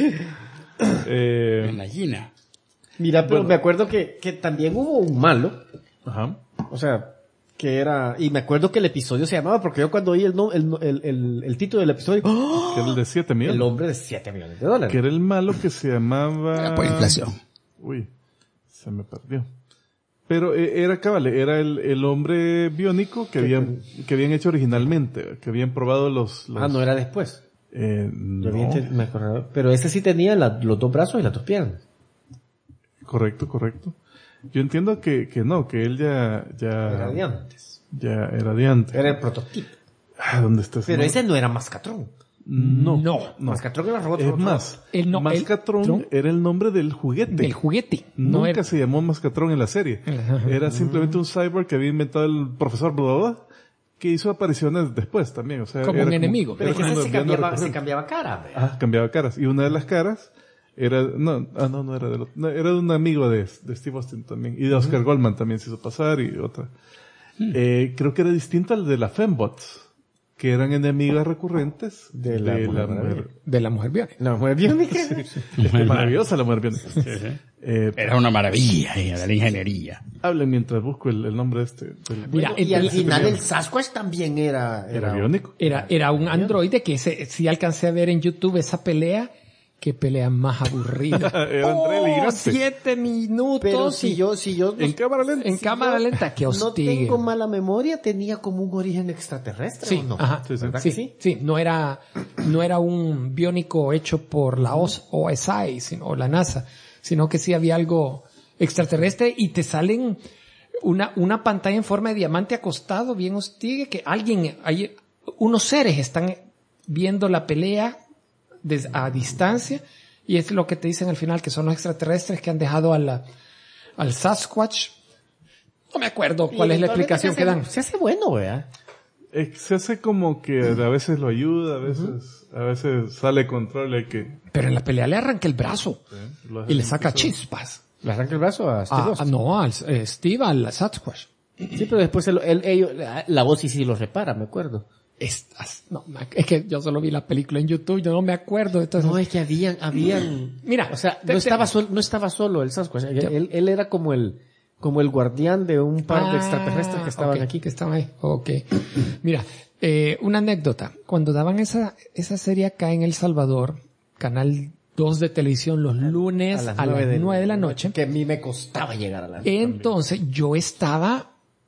En la gallina. Mira, pero me acuerdo que también hubo un malo. Ajá. O sea, que era... Y me acuerdo que el episodio se llamaba, porque yo cuando oí el título del episodio... ¡Oh! Que era el de 7 millones. El hombre de $7 millones. Que era el malo que se llamaba... Por inflación. Uy, se me perdió. Pero era el hombre biónico que habían hecho originalmente, que habían probado los... no era después. No. Me acordaba. Pero ese sí tenía los dos brazos y las dos piernas. Correcto. Yo entiendo que no, que él ya Era de antes. Ya era de antes. Era el prototipo. ¿Dónde está ese Pero nombre? ese no era Mascatrón. No. Mascatrón era robot. Es más, ¿Tron? Mascatrón era el nombre del juguete. Del juguete. Nunca se llamó Mascatrón en la serie. Era simplemente un cyborg que había inventado el profesor bla, bla, bla, que hizo apariciones después también. O sea, como un enemigo. Pero era es que como se un villano cambiaba cara. ¿Verdad? cambiaba caras. Y una de las caras era, no era del otro. No, era de un amigo de Steve Austin también. Y de Oscar Goldman también se hizo pasar y otra. Creo que era distinto al de la Fembot, que eran enemigas recurrentes de la mujer. De la mujer biónica. La mujer biónica. Maravillosa la mujer biónica. Era una maravilla de la ingeniería. Hablen mientras busco el nombre de este. Mira, Y al final el Sasquatch también era biónico. Era un androide que sí alcancé a ver en YouTube esa pelea. Qué pelea más aburrida. Era André Ligrante. 7 minutos. Pero si yo En cámara lenta. En cámara lenta, que no hostigue. tengo mala memoria, tenía como un origen extraterrestre. Sí, ¿o no? ajá. Sí, sí. ¿Verdad que Sí, no era un biónico hecho por la OSI, o la NASA, sino que sí había algo extraterrestre y te salen una pantalla en forma de diamante acostado, bien hostigue, que unos seres están viendo la pelea a distancia, y es lo que te dicen al final, que son los extraterrestres que han dejado al Sasquatch. No me acuerdo cuál es la explicación que dan. Se hace bueno, ¿verdad? Se hace como que a veces lo ayuda, a veces sale de control y que... Pero en la pelea le arranca el brazo y le saca chispas. ¿Le arranca el brazo a Steve Austin? No, al Steve, al Sasquatch. Sí, pero después la voz sí lo repara, me acuerdo. Es que yo solo vi la película en YouTube, yo no me acuerdo. Entonces, No, es que habían... Mira, o sea, no estaba solo el Sasquatch. Él era como el guardián de un par de extraterrestres que estaban aquí. Que estaban ahí. Ok. Mira, una anécdota. Cuando daban esa serie acá en El Salvador, Canal 2 de televisión los lunes a las 9 de la noche. Que a mí me costaba llegar a la noche. Entonces yo estaba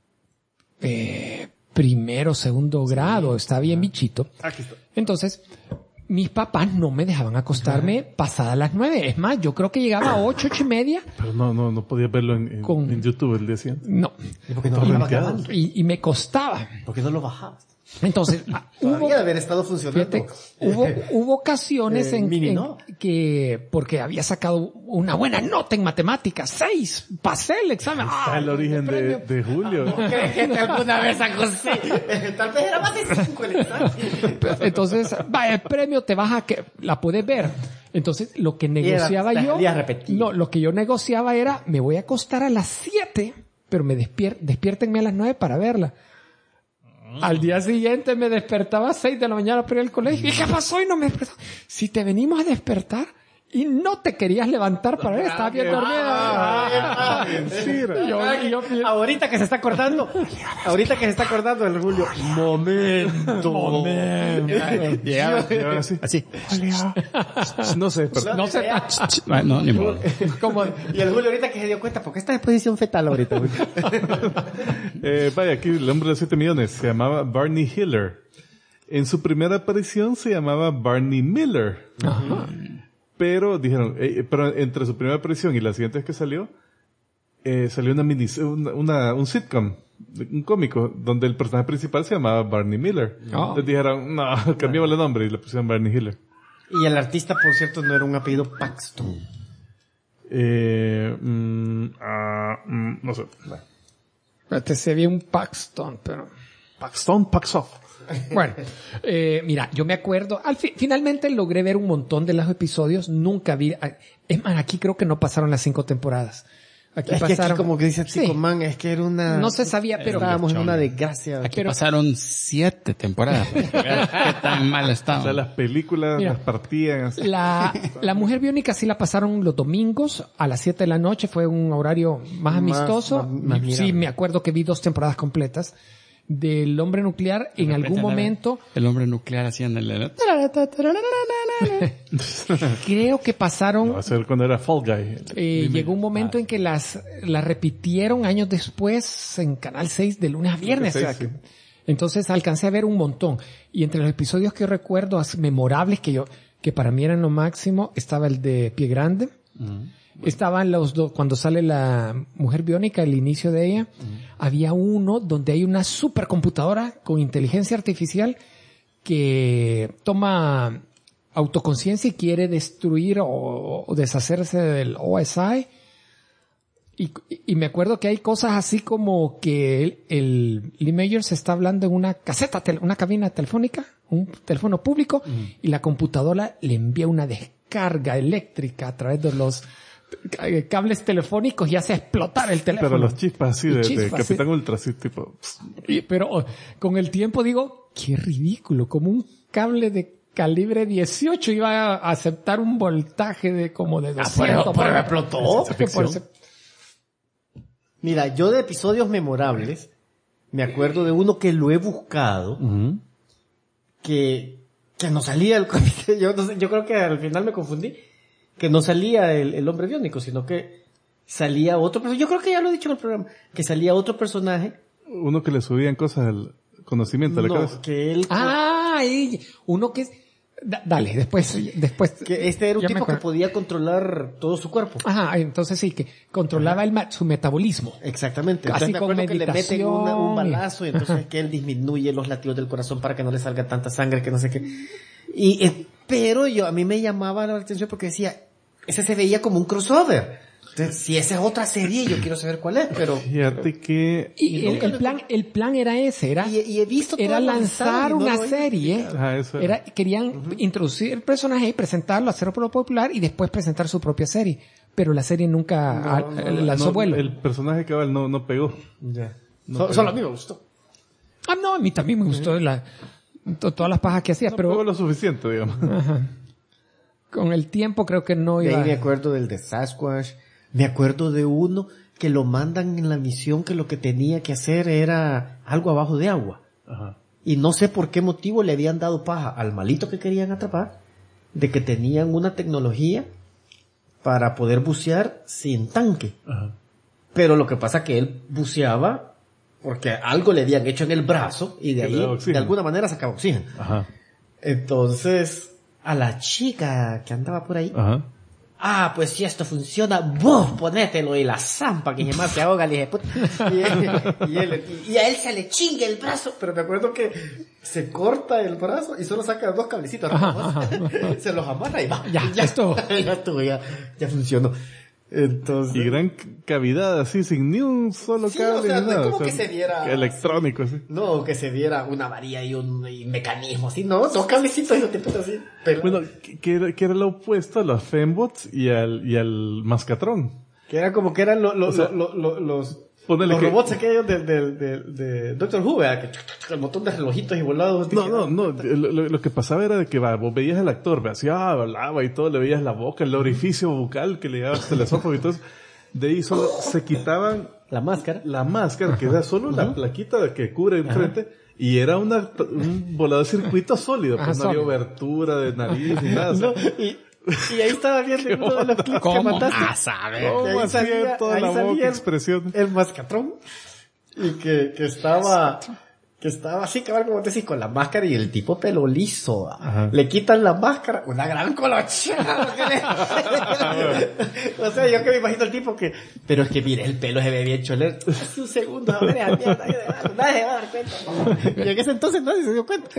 primero, segundo grado, estaba bien bichito. Aquí está. Entonces mis papás no me dejaban acostarme pasadas las 9. Es más, yo creo que llegaba a 8:30. Pero no podías verlo en YouTube el día siguiente. No. ¿Y por qué no lo grababas grabando? Y me costaba. ¿Por qué no lo bajabas? Entonces, Todavía de haber estado funcionando. fíjate, hubo ocasiones que, porque había sacado una buena nota en matemáticas, 6, pasé el examen. Está el origen de Julio. ¿Crees que alguna vez sacó 6? Tal vez era más de 5 el examen. Entonces, el premio te baja que la puedes ver. Entonces, lo que negociaba lo que yo negociaba era, me voy a acostar a las 7, pero despiértenme a las 9 para verla. Al día siguiente me despertaba a 6 de la mañana para ir al colegio. ¿Y qué pasó? Y no me despertó. Si te venimos a despertar y no te querías levantar para ver, estabas bien dormida. Ahorita que se está acordando el Julio. Momento. Llegaba así. No sé, pero... No sé. No, ni modo. Y el Julio ahorita que se dio cuenta, porque está en posición fetal ahorita. vaya, aquí el hombre de 7 millones se llamaba Barney Hiller. En su primera aparición se llamaba Barney Miller. Ajá. Pero dijeron, pero entre su primera aparición y la siguiente vez que salió un sitcom, un cómico, donde el personaje principal se llamaba Barney Miller. Entonces dijeron, no, cambiamos el nombre y le pusieron Barney Hiller. Y el artista, por cierto, no era un apellido Paxton. No sé. Se ve un Paxton, pero... Paxoff. Bueno, mira, yo me acuerdo, finalmente logré ver un montón de los episodios, nunca vi, es más, aquí creo que no pasaron las 5 temporadas. Aquí es pasaron, que aquí como que dice Chico Man, es que era una... No se sabía, pero... Estábamos en una desgracia. Aquí pasaron 7 temporadas. Qué tan mal estaban. O sea, las películas las partían así. La Mujer Biónica sí la pasaron los domingos a las 7 de la noche, fue un horario más amistoso. Más sí, me acuerdo que vi 2 temporadas completas. Del Hombre Nuclear, en algún momento... El Hombre Nuclear hacían el... Creo que pasaron... Va a ser cuando era Fall Guy. Llegó un momento en que las repitieron años después en Canal 6 de lunes a viernes. Sí. Entonces alcancé a ver un montón. Y entre los episodios que yo recuerdo memorables que para mí eran lo máximo, estaba el de Pie Grande. Estaban los dos, cuando sale la Mujer Biónica, el inicio de ella, había uno donde hay una supercomputadora con inteligencia artificial que toma autoconciencia y quiere destruir o deshacerse del OSI. Y me acuerdo que hay cosas así como que el Lee Majors está hablando en una una cabina telefónica, un teléfono público, y la computadora le envía una descarga eléctrica a través de los cables telefónicos y hace explotar el teléfono. Pero los chispas así de Capitán Ultra, así tipo... Pero con el tiempo digo, qué ridículo, como un cable de calibre 18 iba a aceptar un voltaje de como de 200. Pero explotó. Mira, yo de episodios memorables, me acuerdo de uno que lo he buscado, que no salía el comité. Yo creo que al final me confundí. Que no salía el hombre biónico, sino que salía otro personaje. Yo creo que ya lo he dicho en el programa. Que salía otro personaje. Uno que le subían cosas al conocimiento de la cabeza. Que él... uno que es... Dale, después. Que este era un tipo que podía controlar todo su cuerpo. Ajá, entonces sí, que controlaba su metabolismo. Exactamente. Casi entonces, con que le meten un balazo y entonces que él disminuye los latidos del corazón para que no le salga tanta sangre, que no sé qué. Pero a mí me llamaba la atención porque decía, ese se veía como un crossover. Entonces, si esa es otra serie, yo quiero saber cuál es, pero... Fíjate que... Y el plan era ese, y he visto era lanzar una serie. Querían introducir el personaje y presentarlo, hacerlo por lo popular y después presentar su propia serie. Pero la serie nunca lanzó vuelo. El personaje cabal no pegó. Ya. Solo a mí me gustó. No, a mí también me gustó todas las pajas que hacía, pero... No pegó lo suficiente, digamos. Ajá. Con el tiempo creo que no iba... De ahí me acuerdo del de Sasquatch. Me acuerdo de uno que lo mandan en la misión que lo que tenía que hacer era algo abajo de agua. Ajá. Y no sé por qué motivo le habían dado paja al malito que querían atrapar de que tenían una tecnología para poder bucear sin tanque. Ajá. Pero lo que pasa es que él buceaba porque algo le habían hecho en el brazo y de Que le ahí, daba oxígeno. de alguna manera, sacaba oxígeno. Ajá. Entonces, a la chica que andaba por ahí, Ajá. pues si esto funciona, vos ponételo y la zampa que más se ahoga, le dije, puta. Y a él se le chingue el brazo, pero me acuerdo que se corta el brazo y solo saca 2 cablecitos. Se los amarra y va. Ya estuvo. Ya funcionó. Entonces, Y gran cavidad así, sin ni un solo Sí, cable o sea, ni no es nada. como que se viera electrónico, así. no, que se viera una varilla y un mecanismo así, no, 2 cablecitos y no te putas así. Bueno, que era lo opuesto a los fembots y al mascatrón. Que era como que eran los Ponele que- robots aquellos de Doctor Who, ¿verdad? Que el montón de relojitos y volados. No. Lo que pasaba era de que vos veías al actor, hacía, hablaba y todo, le veías la boca, el orificio bucal que le llegaba hasta el esófago y todo eso. De ahí solo se quitaban La máscara. la máscara, que era solo la plaquita que cubre enfrente, y era un volador de circuito sólido, pues no había sólido. obertura de nariz ni nada. O sea, No, y ahí estaba viendo uno de los clips que ¿Cómo? mandaste. A saber. ¿cómo ahí hacía salía- toda ahí la salía boca el- expresión? El mascatrón. Y que estaba así, cabal, como te decís, con la máscara y el tipo pelo liso. Ajá. Le quitan la máscara, una gran colocha. O sea, yo que me imagino el tipo que, pero es que mire, el pelo se ve bien cholero. Hace un segundo, hombre, nadie se va a dar cuenta. Y en ese entonces nadie se dio cuenta.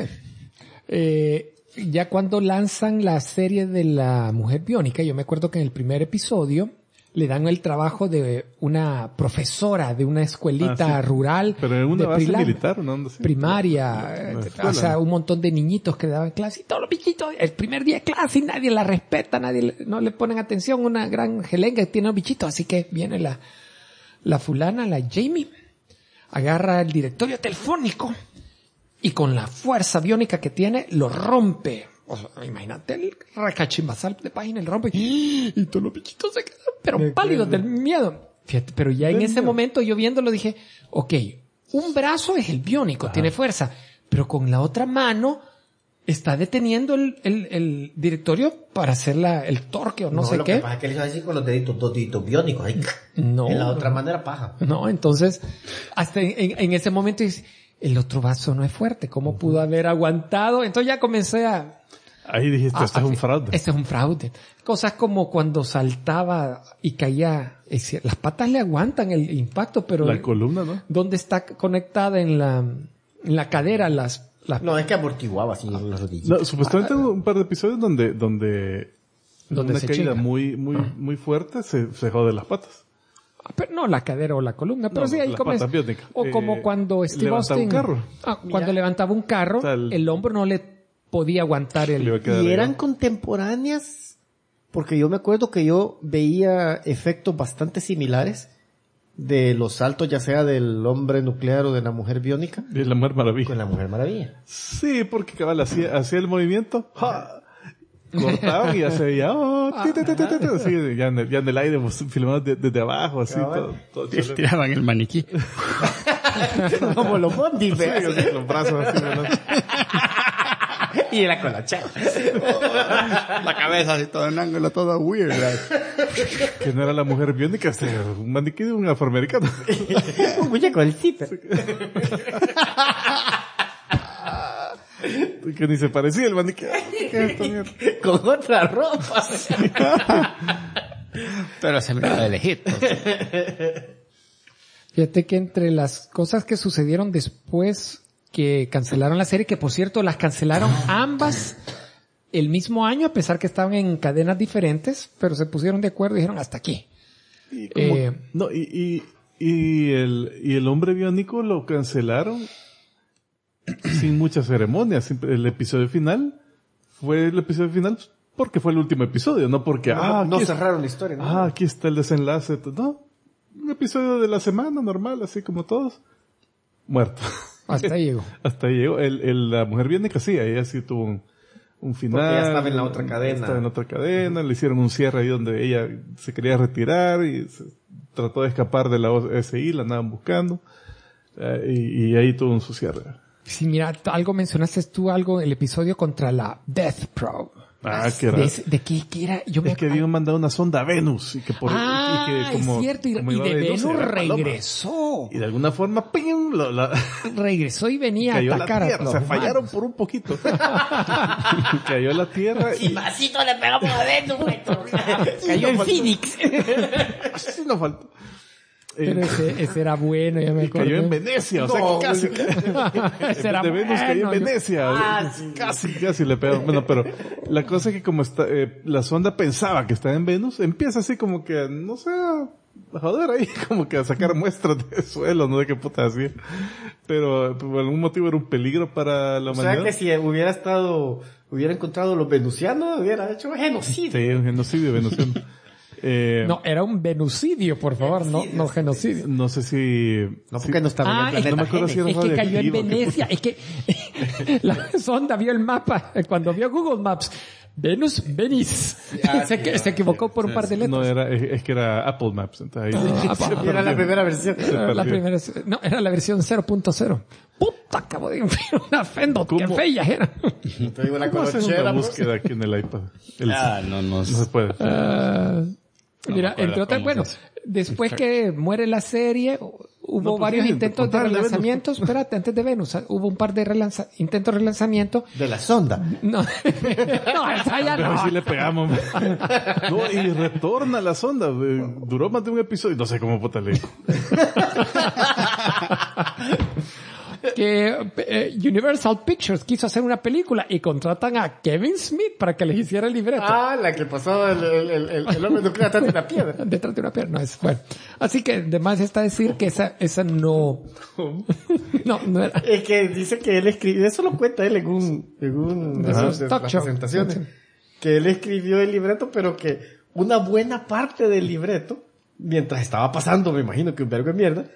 Ya cuando lanzan la serie de la mujer biónica, yo me acuerdo que en el primer episodio le dan el trabajo de una profesora de una escuelita rural. Pero en una de base militar, ¿no? ¿Dónde? primaria, Una escuela. o sea, un montón de niñitos que daban clase y todos los bichitos, el primer día de clase y nadie la respeta, no le ponen atención, una gran gelenga que tiene los bichitos, así que viene la fulana, la Jamie, agarra el directorio telefónico y con la fuerza biónica que tiene, lo rompe. O sea, imagínate el recachimbazal de página, el rompe y todos los bichitos se quedan, pero pálidos del miedo. Fíjate, pero ya en ese momento yo viéndolo dije, ok, un brazo es el biónico, tiene fuerza, pero con la otra mano está deteniendo el directorio para hacer el torque o no sé lo qué. que pasa es que él hizo así con los deditos, 2 deditos biónicos ahí. No. En la otra manera paja. No, entonces, hasta en ese momento dice, el otro vaso no es fuerte, ¿cómo pudo haber aguantado? Entonces ya comencé a... Ahí dijiste, esto es un fraude. Este es un fraude. Cosas como cuando saltaba y caía, las patas le aguantan el impacto, pero... La columna, ¿no? ¿Dónde está conectada en la cadera las No, es que amortiguaba así los rodillos. No, supuestamente hubo un par de episodios donde una se caída chinga. muy fuerte se jode las patas. Pero no la cadera o la columna, pero No, sí ahí las comienza. patas biónicas. O como cuando Steve levantaba Austin... un carro. Cuando levantaba un carro, O sea, el hombro no le podía aguantar Le iba a el... quedar Y ahí. eran contemporáneas, porque yo me acuerdo que yo veía efectos bastante similares de los saltos, ya sea del hombre nuclear o de la mujer biónica, Y la Mujer Maravilla. con la Mujer Maravilla. Sí, porque cabal hacía el movimiento, ¡ja! Cortaban y ya se veía, así, ya en el aire, pues, filmado desde abajo, así, todo chévere. Tiraban el maniquí. Como los bondis, Sí, así, los brazos así, ¿no? y era con la chava. La cabeza así todo en ángulo, todo weird. Que no era la Mujer Biónica, un maniquí de un afroamericano. Un muñeco del zipper. Que ni se parecía el maniquí. ¿Qué es esta mierda? Con otra ropa. Pero se miraba de lejito. Fíjate que entre las cosas que sucedieron después que cancelaron la serie, que por cierto las cancelaron ambas el mismo año, a pesar que estaban en cadenas diferentes, pero se pusieron de acuerdo y dijeron hasta aquí. Y como- no, y el hombre biónico lo cancelaron sin muchas ceremonias. El episodio final fue el episodio final porque fue el último episodio, no porque, No aquí cerraron la historia, ¿no? aquí está el desenlace. No, un episodio de la semana normal, así como todos. Muerto. Hasta ahí llegó. Hasta ahí llegó. La mujer biónica sí, ella sí tuvo un final. Porque ya estaba en la otra cadena. Estaba en la otra cadena, le hicieron un cierre ahí donde ella se quería retirar y trató de escapar de la OSI, la andaban buscando. Y ahí tuvo su cierre. Sí, mira, algo mencionaste tú, el episodio contra la Death Probe. que era. ¿De qué era? Yo es que habían mandado una sonda a Venus. Y que por, y que como, es cierto. Y de Venus regresó. Y de alguna forma, ¡pim! Regresó y venía a atacar a los humanos. Fallaron por un poquito. Cayó la Tierra. Y masito le pegamos a Venus, cayó en Phoenix. Sí nos faltó. Pero ese era bueno, ya me acuerdo. Cayó en Venecia, o sea, que casi. Ese era de Venus cayó en Venecia. Casi le pegó. Bueno, pero la cosa es que como está, la sonda pensaba que estaba en Venus, empieza así como que, no sé, a joder ahí, como que a sacar muestras de suelo, no sé qué puta hacía. Pero por algún motivo era un peligro para la humanidad. O sea que si hubiera encontrado los venusianos, hubiera hecho genocidio. Sí, un genocidio venusiano. No, era un venucidio, por favor, no genocidio. No sé si... No, porque no estaba en el planeta. No me acuerdo si era es que cayó en Venecia. Es que la sonda vio el mapa, cuando vio Google Maps, Venus, Venice. Se equivocó por un par de letras. No, es que era Apple Maps. Entonces ahí era la primera versión. Era la versión 0.0. Puta, acabo de influir una Fendot, qué fea era. Te digo una ¿Cómo hacer una búsqueda aquí en el iPad? No se puede. Mira, entre otras, bueno, después que muere la serie, hubo varios intentos de relanzamientos. Espérate, antes de Venus, hubo un par de intentos de relanzamiento. ¿De la sonda? No, esa ya no. A ver si le pegamos. No, y retorna la sonda. Duró más de un episodio. No sé cómo puta le. Que Universal Pictures quiso hacer una película y contratan a Kevin Smith para que les hiciera el libreto. La que pasaba el hombre nuclear detrás de una piedra. Detrás de una piedra, no es bueno. Así que además está decir que esa no... no era. Es que dice que él escribió, eso lo cuenta él en un de las presentaciones, que él escribió el libreto, pero que una buena parte del libreto, mientras estaba pasando, me imagino que un vergo de mierda,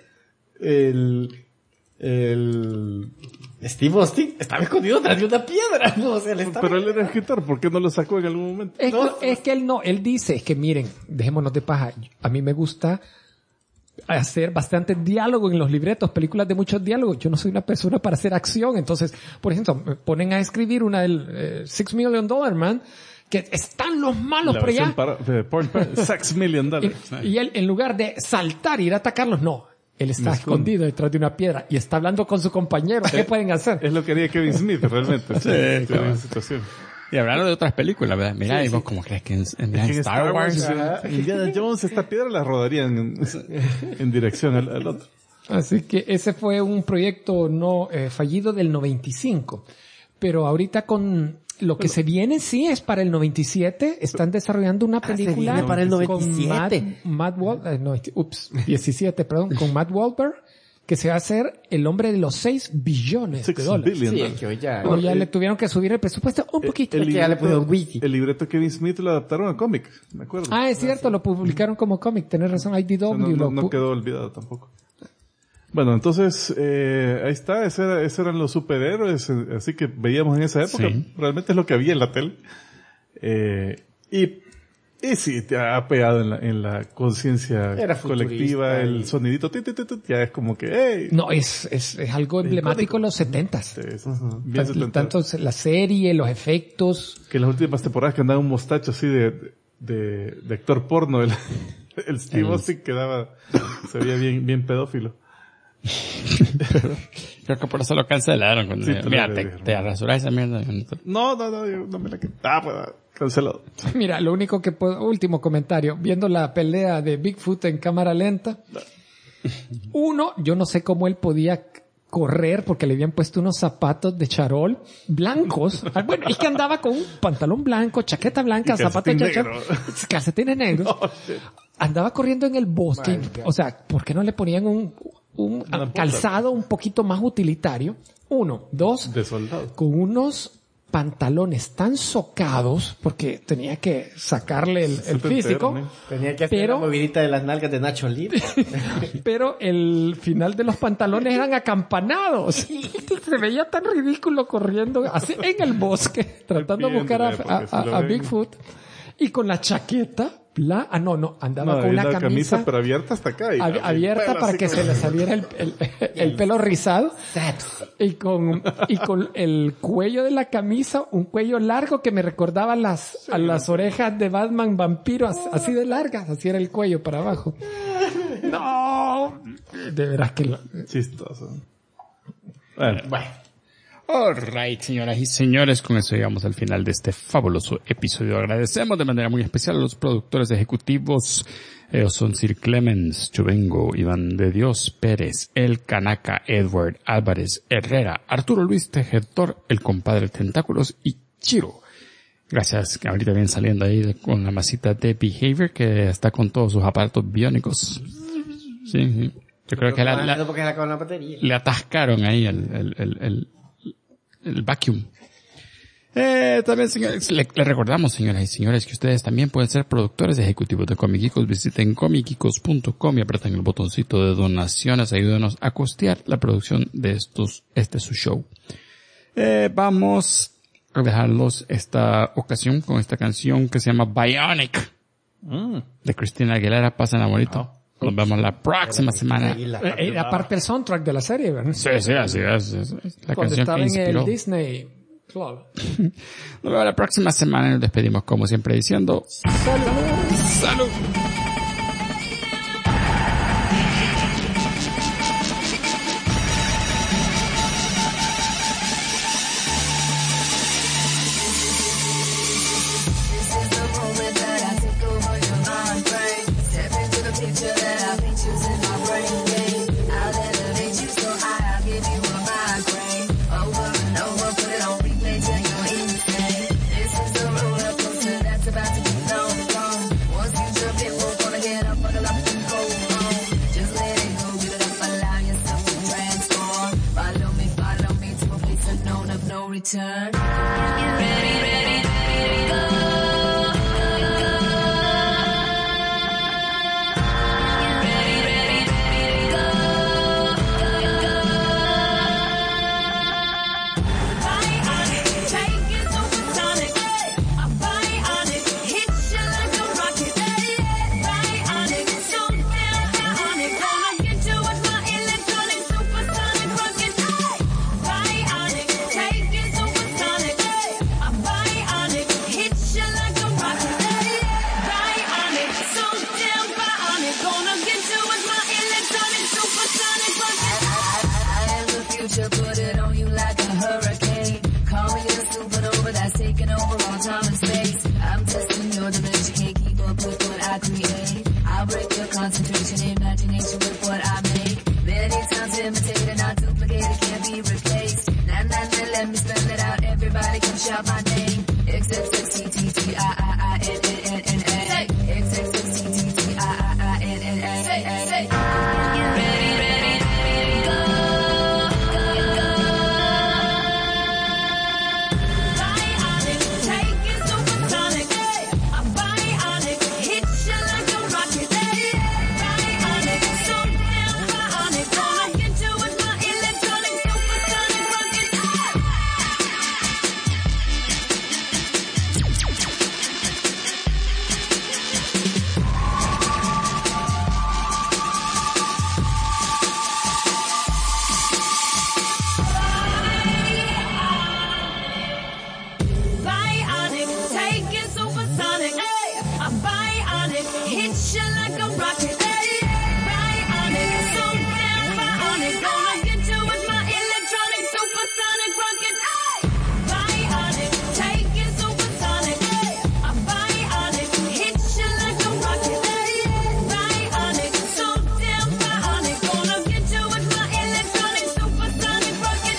el Steve Austin estaba escondido tras de una piedra, ¿no? O sea, pero él era escritor, ¿por qué no lo sacó en algún momento? Es que él dice, es que miren, dejémonos de paja, a mí me gusta hacer bastante diálogo en los libretos, películas de muchos diálogos. Yo no soy una persona para hacer acción, entonces, por ejemplo, me ponen a escribir una del $6 Million Man, que están los malos por allá. $6 Million. Y él, en lugar de saltar y ir a atacarlos, no. Él está escondido detrás de una piedra y está hablando con su compañero. ¿Qué pueden hacer? Es lo que haría Kevin Smith, realmente. Sí, claro. Situación. Y hablando de otras películas, ¿verdad? Mira, y vos como crees que en Star Wars... Indiana Jones, esta piedra la rodarían en dirección al otro. Así que ese fue un proyecto fallido del 95. Pero ahorita con... Lo que se viene sí es para el 97. Están desarrollando una película para el 97. Con Matt 17, perdón, con Matt Wahlberg, que se va a hacer el hombre de los $6 billones de dólares. Sí, es que hoy ya le tuvieron que subir el presupuesto un poquito. El libreto de Kevin Smith lo adaptaron a cómic, me acuerdo. Es cierto, lo publicaron como cómic. Tenés razón, IDW. No quedó olvidado tampoco. Bueno, entonces, ahí está, esos eran los superhéroes, así que veíamos en esa época. Sí. Realmente es lo que había en la tele. Y sí, te ha pegado en la conciencia colectiva, el sonidito, ya es como que, hey. No, es algo emblemático en los 70s. Bien tanto la serie, los efectos. Que en las últimas temporadas que andaba un mostacho así de actor porno, el Steve Austin se veía bien pedófilo. Creo que por eso lo cancelaron. Sí, mira, te rasuras esa mierda. No me la quitaba, cancelado. Mira, lo único que último comentario, viendo la pelea de Bigfoot en cámara lenta. Uno, yo no sé cómo él podía correr porque le habían puesto unos zapatos de charol blancos. Bueno, es que andaba con un pantalón blanco, chaqueta blanca, zapatos de charol, calcetines negros. Andaba corriendo en el bosque. O sea, ¿por qué no le ponían un calzado un poquito más utilitario? Uno. Dos, de soldado. Con unos pantalones tan socados, porque tenía que sacarle el físico. Tenía que hacer la movidita de las nalgas de Nacho Libre. Pero el final de los pantalones eran acampanados. Se veía tan ridículo corriendo así en el bosque, tratando de buscar a Bigfoot. Y con la chaqueta andaba con una camisa pero abierta hasta acá. abierta para que se le saliera el pelo rizado. Y con el cuello de la camisa, un cuello largo que me recordaba a las orejas de Batman vampiro, así de largas, así era el cuello para abajo. No, de veras que chistoso. Bueno. Alright, señoras y señores, con eso llegamos al final de este fabuloso episodio. Agradecemos de manera muy especial a los productores ejecutivos. Ellos son Sir Clemens, Chubengo, Iván de Dios Pérez, El Canaca, Edward Álvarez Herrera, Arturo Luis Tejedor, el compadre Tentáculos y Chiro. Gracias, que ahorita vienen saliendo ahí con la masita de Behavior, que está con todos sus aparatos biónicos. Sí. Yo creo que le atascaron ahí el vacuum. También, señores, le recordamos, señoras y señores, que ustedes también pueden ser productores ejecutivos de Comic Geekos. Visiten comicgeekos.com y apretan el botoncito de donaciones. Ayúdenos a costear la producción de este su show. Vamos a dejarlos esta ocasión con esta canción que se llama Bionic de Cristina Aguilera. Pasen a bonito. Nos vemos la próxima semana. Era parte del soundtrack de la serie, ¿verdad? Sí, así es. La cuando canción estaba que inspiró. en el Disney Club. Nos vemos la próxima semana y nos despedimos como siempre diciendo ¡Salud! Return. Ready, go. concentration, imagination with what I make. Many times imitated, not duplicated, can't be replaced. Nah, nah, nah, let me spell it out. Everybody come shout my name. XXXTTTIIINNNA. XXXTTIIINNNA. Ready, ready, go. Bionic, take it supersonic. I'm bionic, hit you like a rocket. Bionic, so damn bionic. Gonna get you with my electronic supersonic rocket. Bionic, take it supersonic. I'm bionic, hit you like a rocket. Bionic, so damn bionic. Gonna get you with my electronic supersonic rocket. Bionic, take it supersonic. I'm bionic, hit you like a rocket. Bionic, so damn bionic. Gonna get you with my electronic supersonic rocket.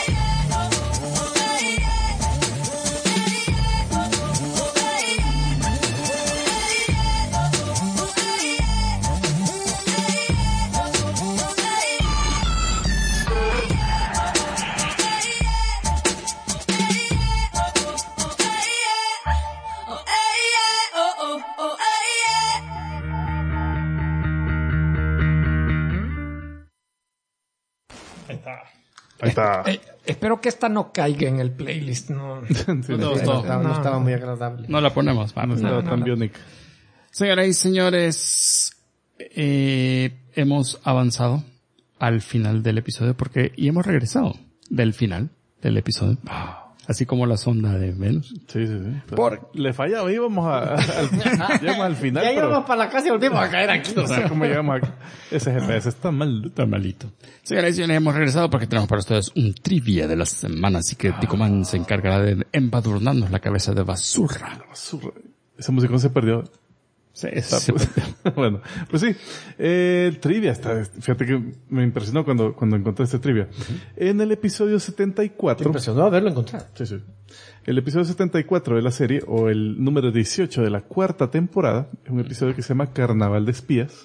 Ahí está. Espero que esta no caiga en el playlist. No, Sí, No, No estaba muy agradable. no la ponemos. no estaba tan biónica. Señoras y señores, hemos avanzado al final del episodio y hemos regresado del final del episodio. Así como la sonda de Venus. Sí. Le fallaba, íbamos llegamos al final. Ya íbamos para la casa y volvimos a caer aquí. No sé cómo llegamos aquí. Ese GPS está mal. Está malito. Señoras y señores, hemos regresado porque tenemos para ustedes un trivia de la semana. Así que Ticoman se encargará de embadurnarnos la cabeza de basura. Basura. Esa música se perdió. Sí, Bueno, pues sí, el trivia fíjate que me impresionó cuando encontré este trivia. En el episodio 74. Me impresionó haberlo encontrado. Sí. El episodio 74 de la serie, o el número 18 de la 4ª temporada, es un episodio que se llama Carnaval de Espías.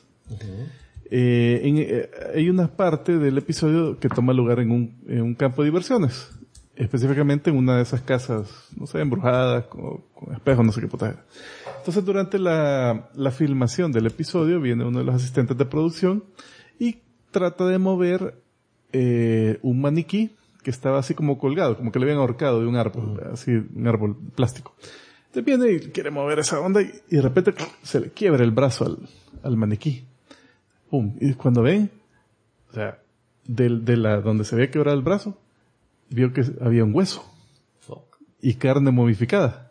Hay una parte del episodio que toma lugar en un campo de diversiones. Específicamente en una de esas casas, no sé, embrujadas, con espejos, no sé qué puta. Entonces, durante la filmación del episodio, viene uno de los asistentes de producción y trata de mover un maniquí que estaba así como colgado, como que le habían ahorcado de un árbol, así, un árbol plástico. Entonces viene y quiere mover esa onda y de repente se le quiebra el brazo al maniquí. ¡Pum! Y cuando ven, o sea, donde se había quebrado el brazo, vio que había un hueso. Fuck. Y carne momificada.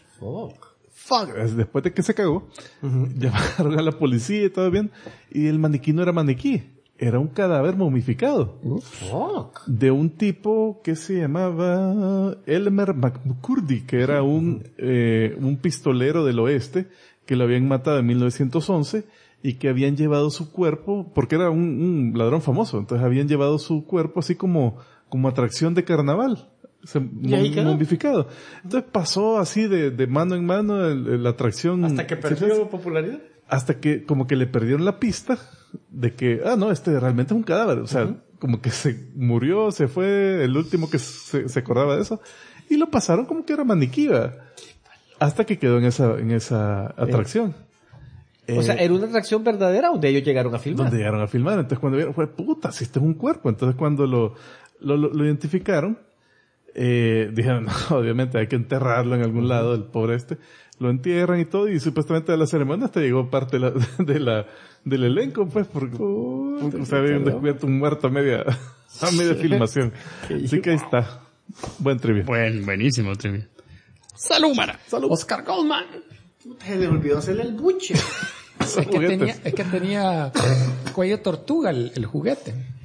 Fuck. Después de que se cagó, llamaron a la policía y todo bien. Y el maniquí no era maniquí. Era un cadáver momificado. Fuck. De un tipo que se llamaba Elmer McCurdy, que era un pistolero del oeste, que lo habían matado en 1911 y que habían llevado su cuerpo, porque era un ladrón famoso, entonces habían llevado su cuerpo así como atracción de carnaval. Momificado. Entonces pasó así de mano en mano la atracción. Hasta que perdió popularidad. Hasta que como que le perdieron la pista de que, no, realmente es un cadáver. O sea, como que se murió, se fue el último que se acordaba de eso. Y lo pasaron como que era maniquí, ¿verdad? Hasta que quedó en esa atracción. O sea, ¿era una atracción verdadera donde ellos llegaron a filmar? Donde llegaron a filmar. Entonces cuando vieron, fue puta, si este es un cuerpo. Entonces cuando lo identificaron, dijeron, no, obviamente hay que enterrarlo en algún lado, el pobre lo entierran y todo, y supuestamente de la ceremonia hasta llegó parte del elenco, pues, porque se habían descubierto un muerto a media filmación. Así que ahí está. Buen trivia. Buenísimo trivia. ¡Salud, Mara! ¡Salud! Oscar Goldman. Se le olvidó hacerle el buche. Es que tenía cuello tortuga el juguete.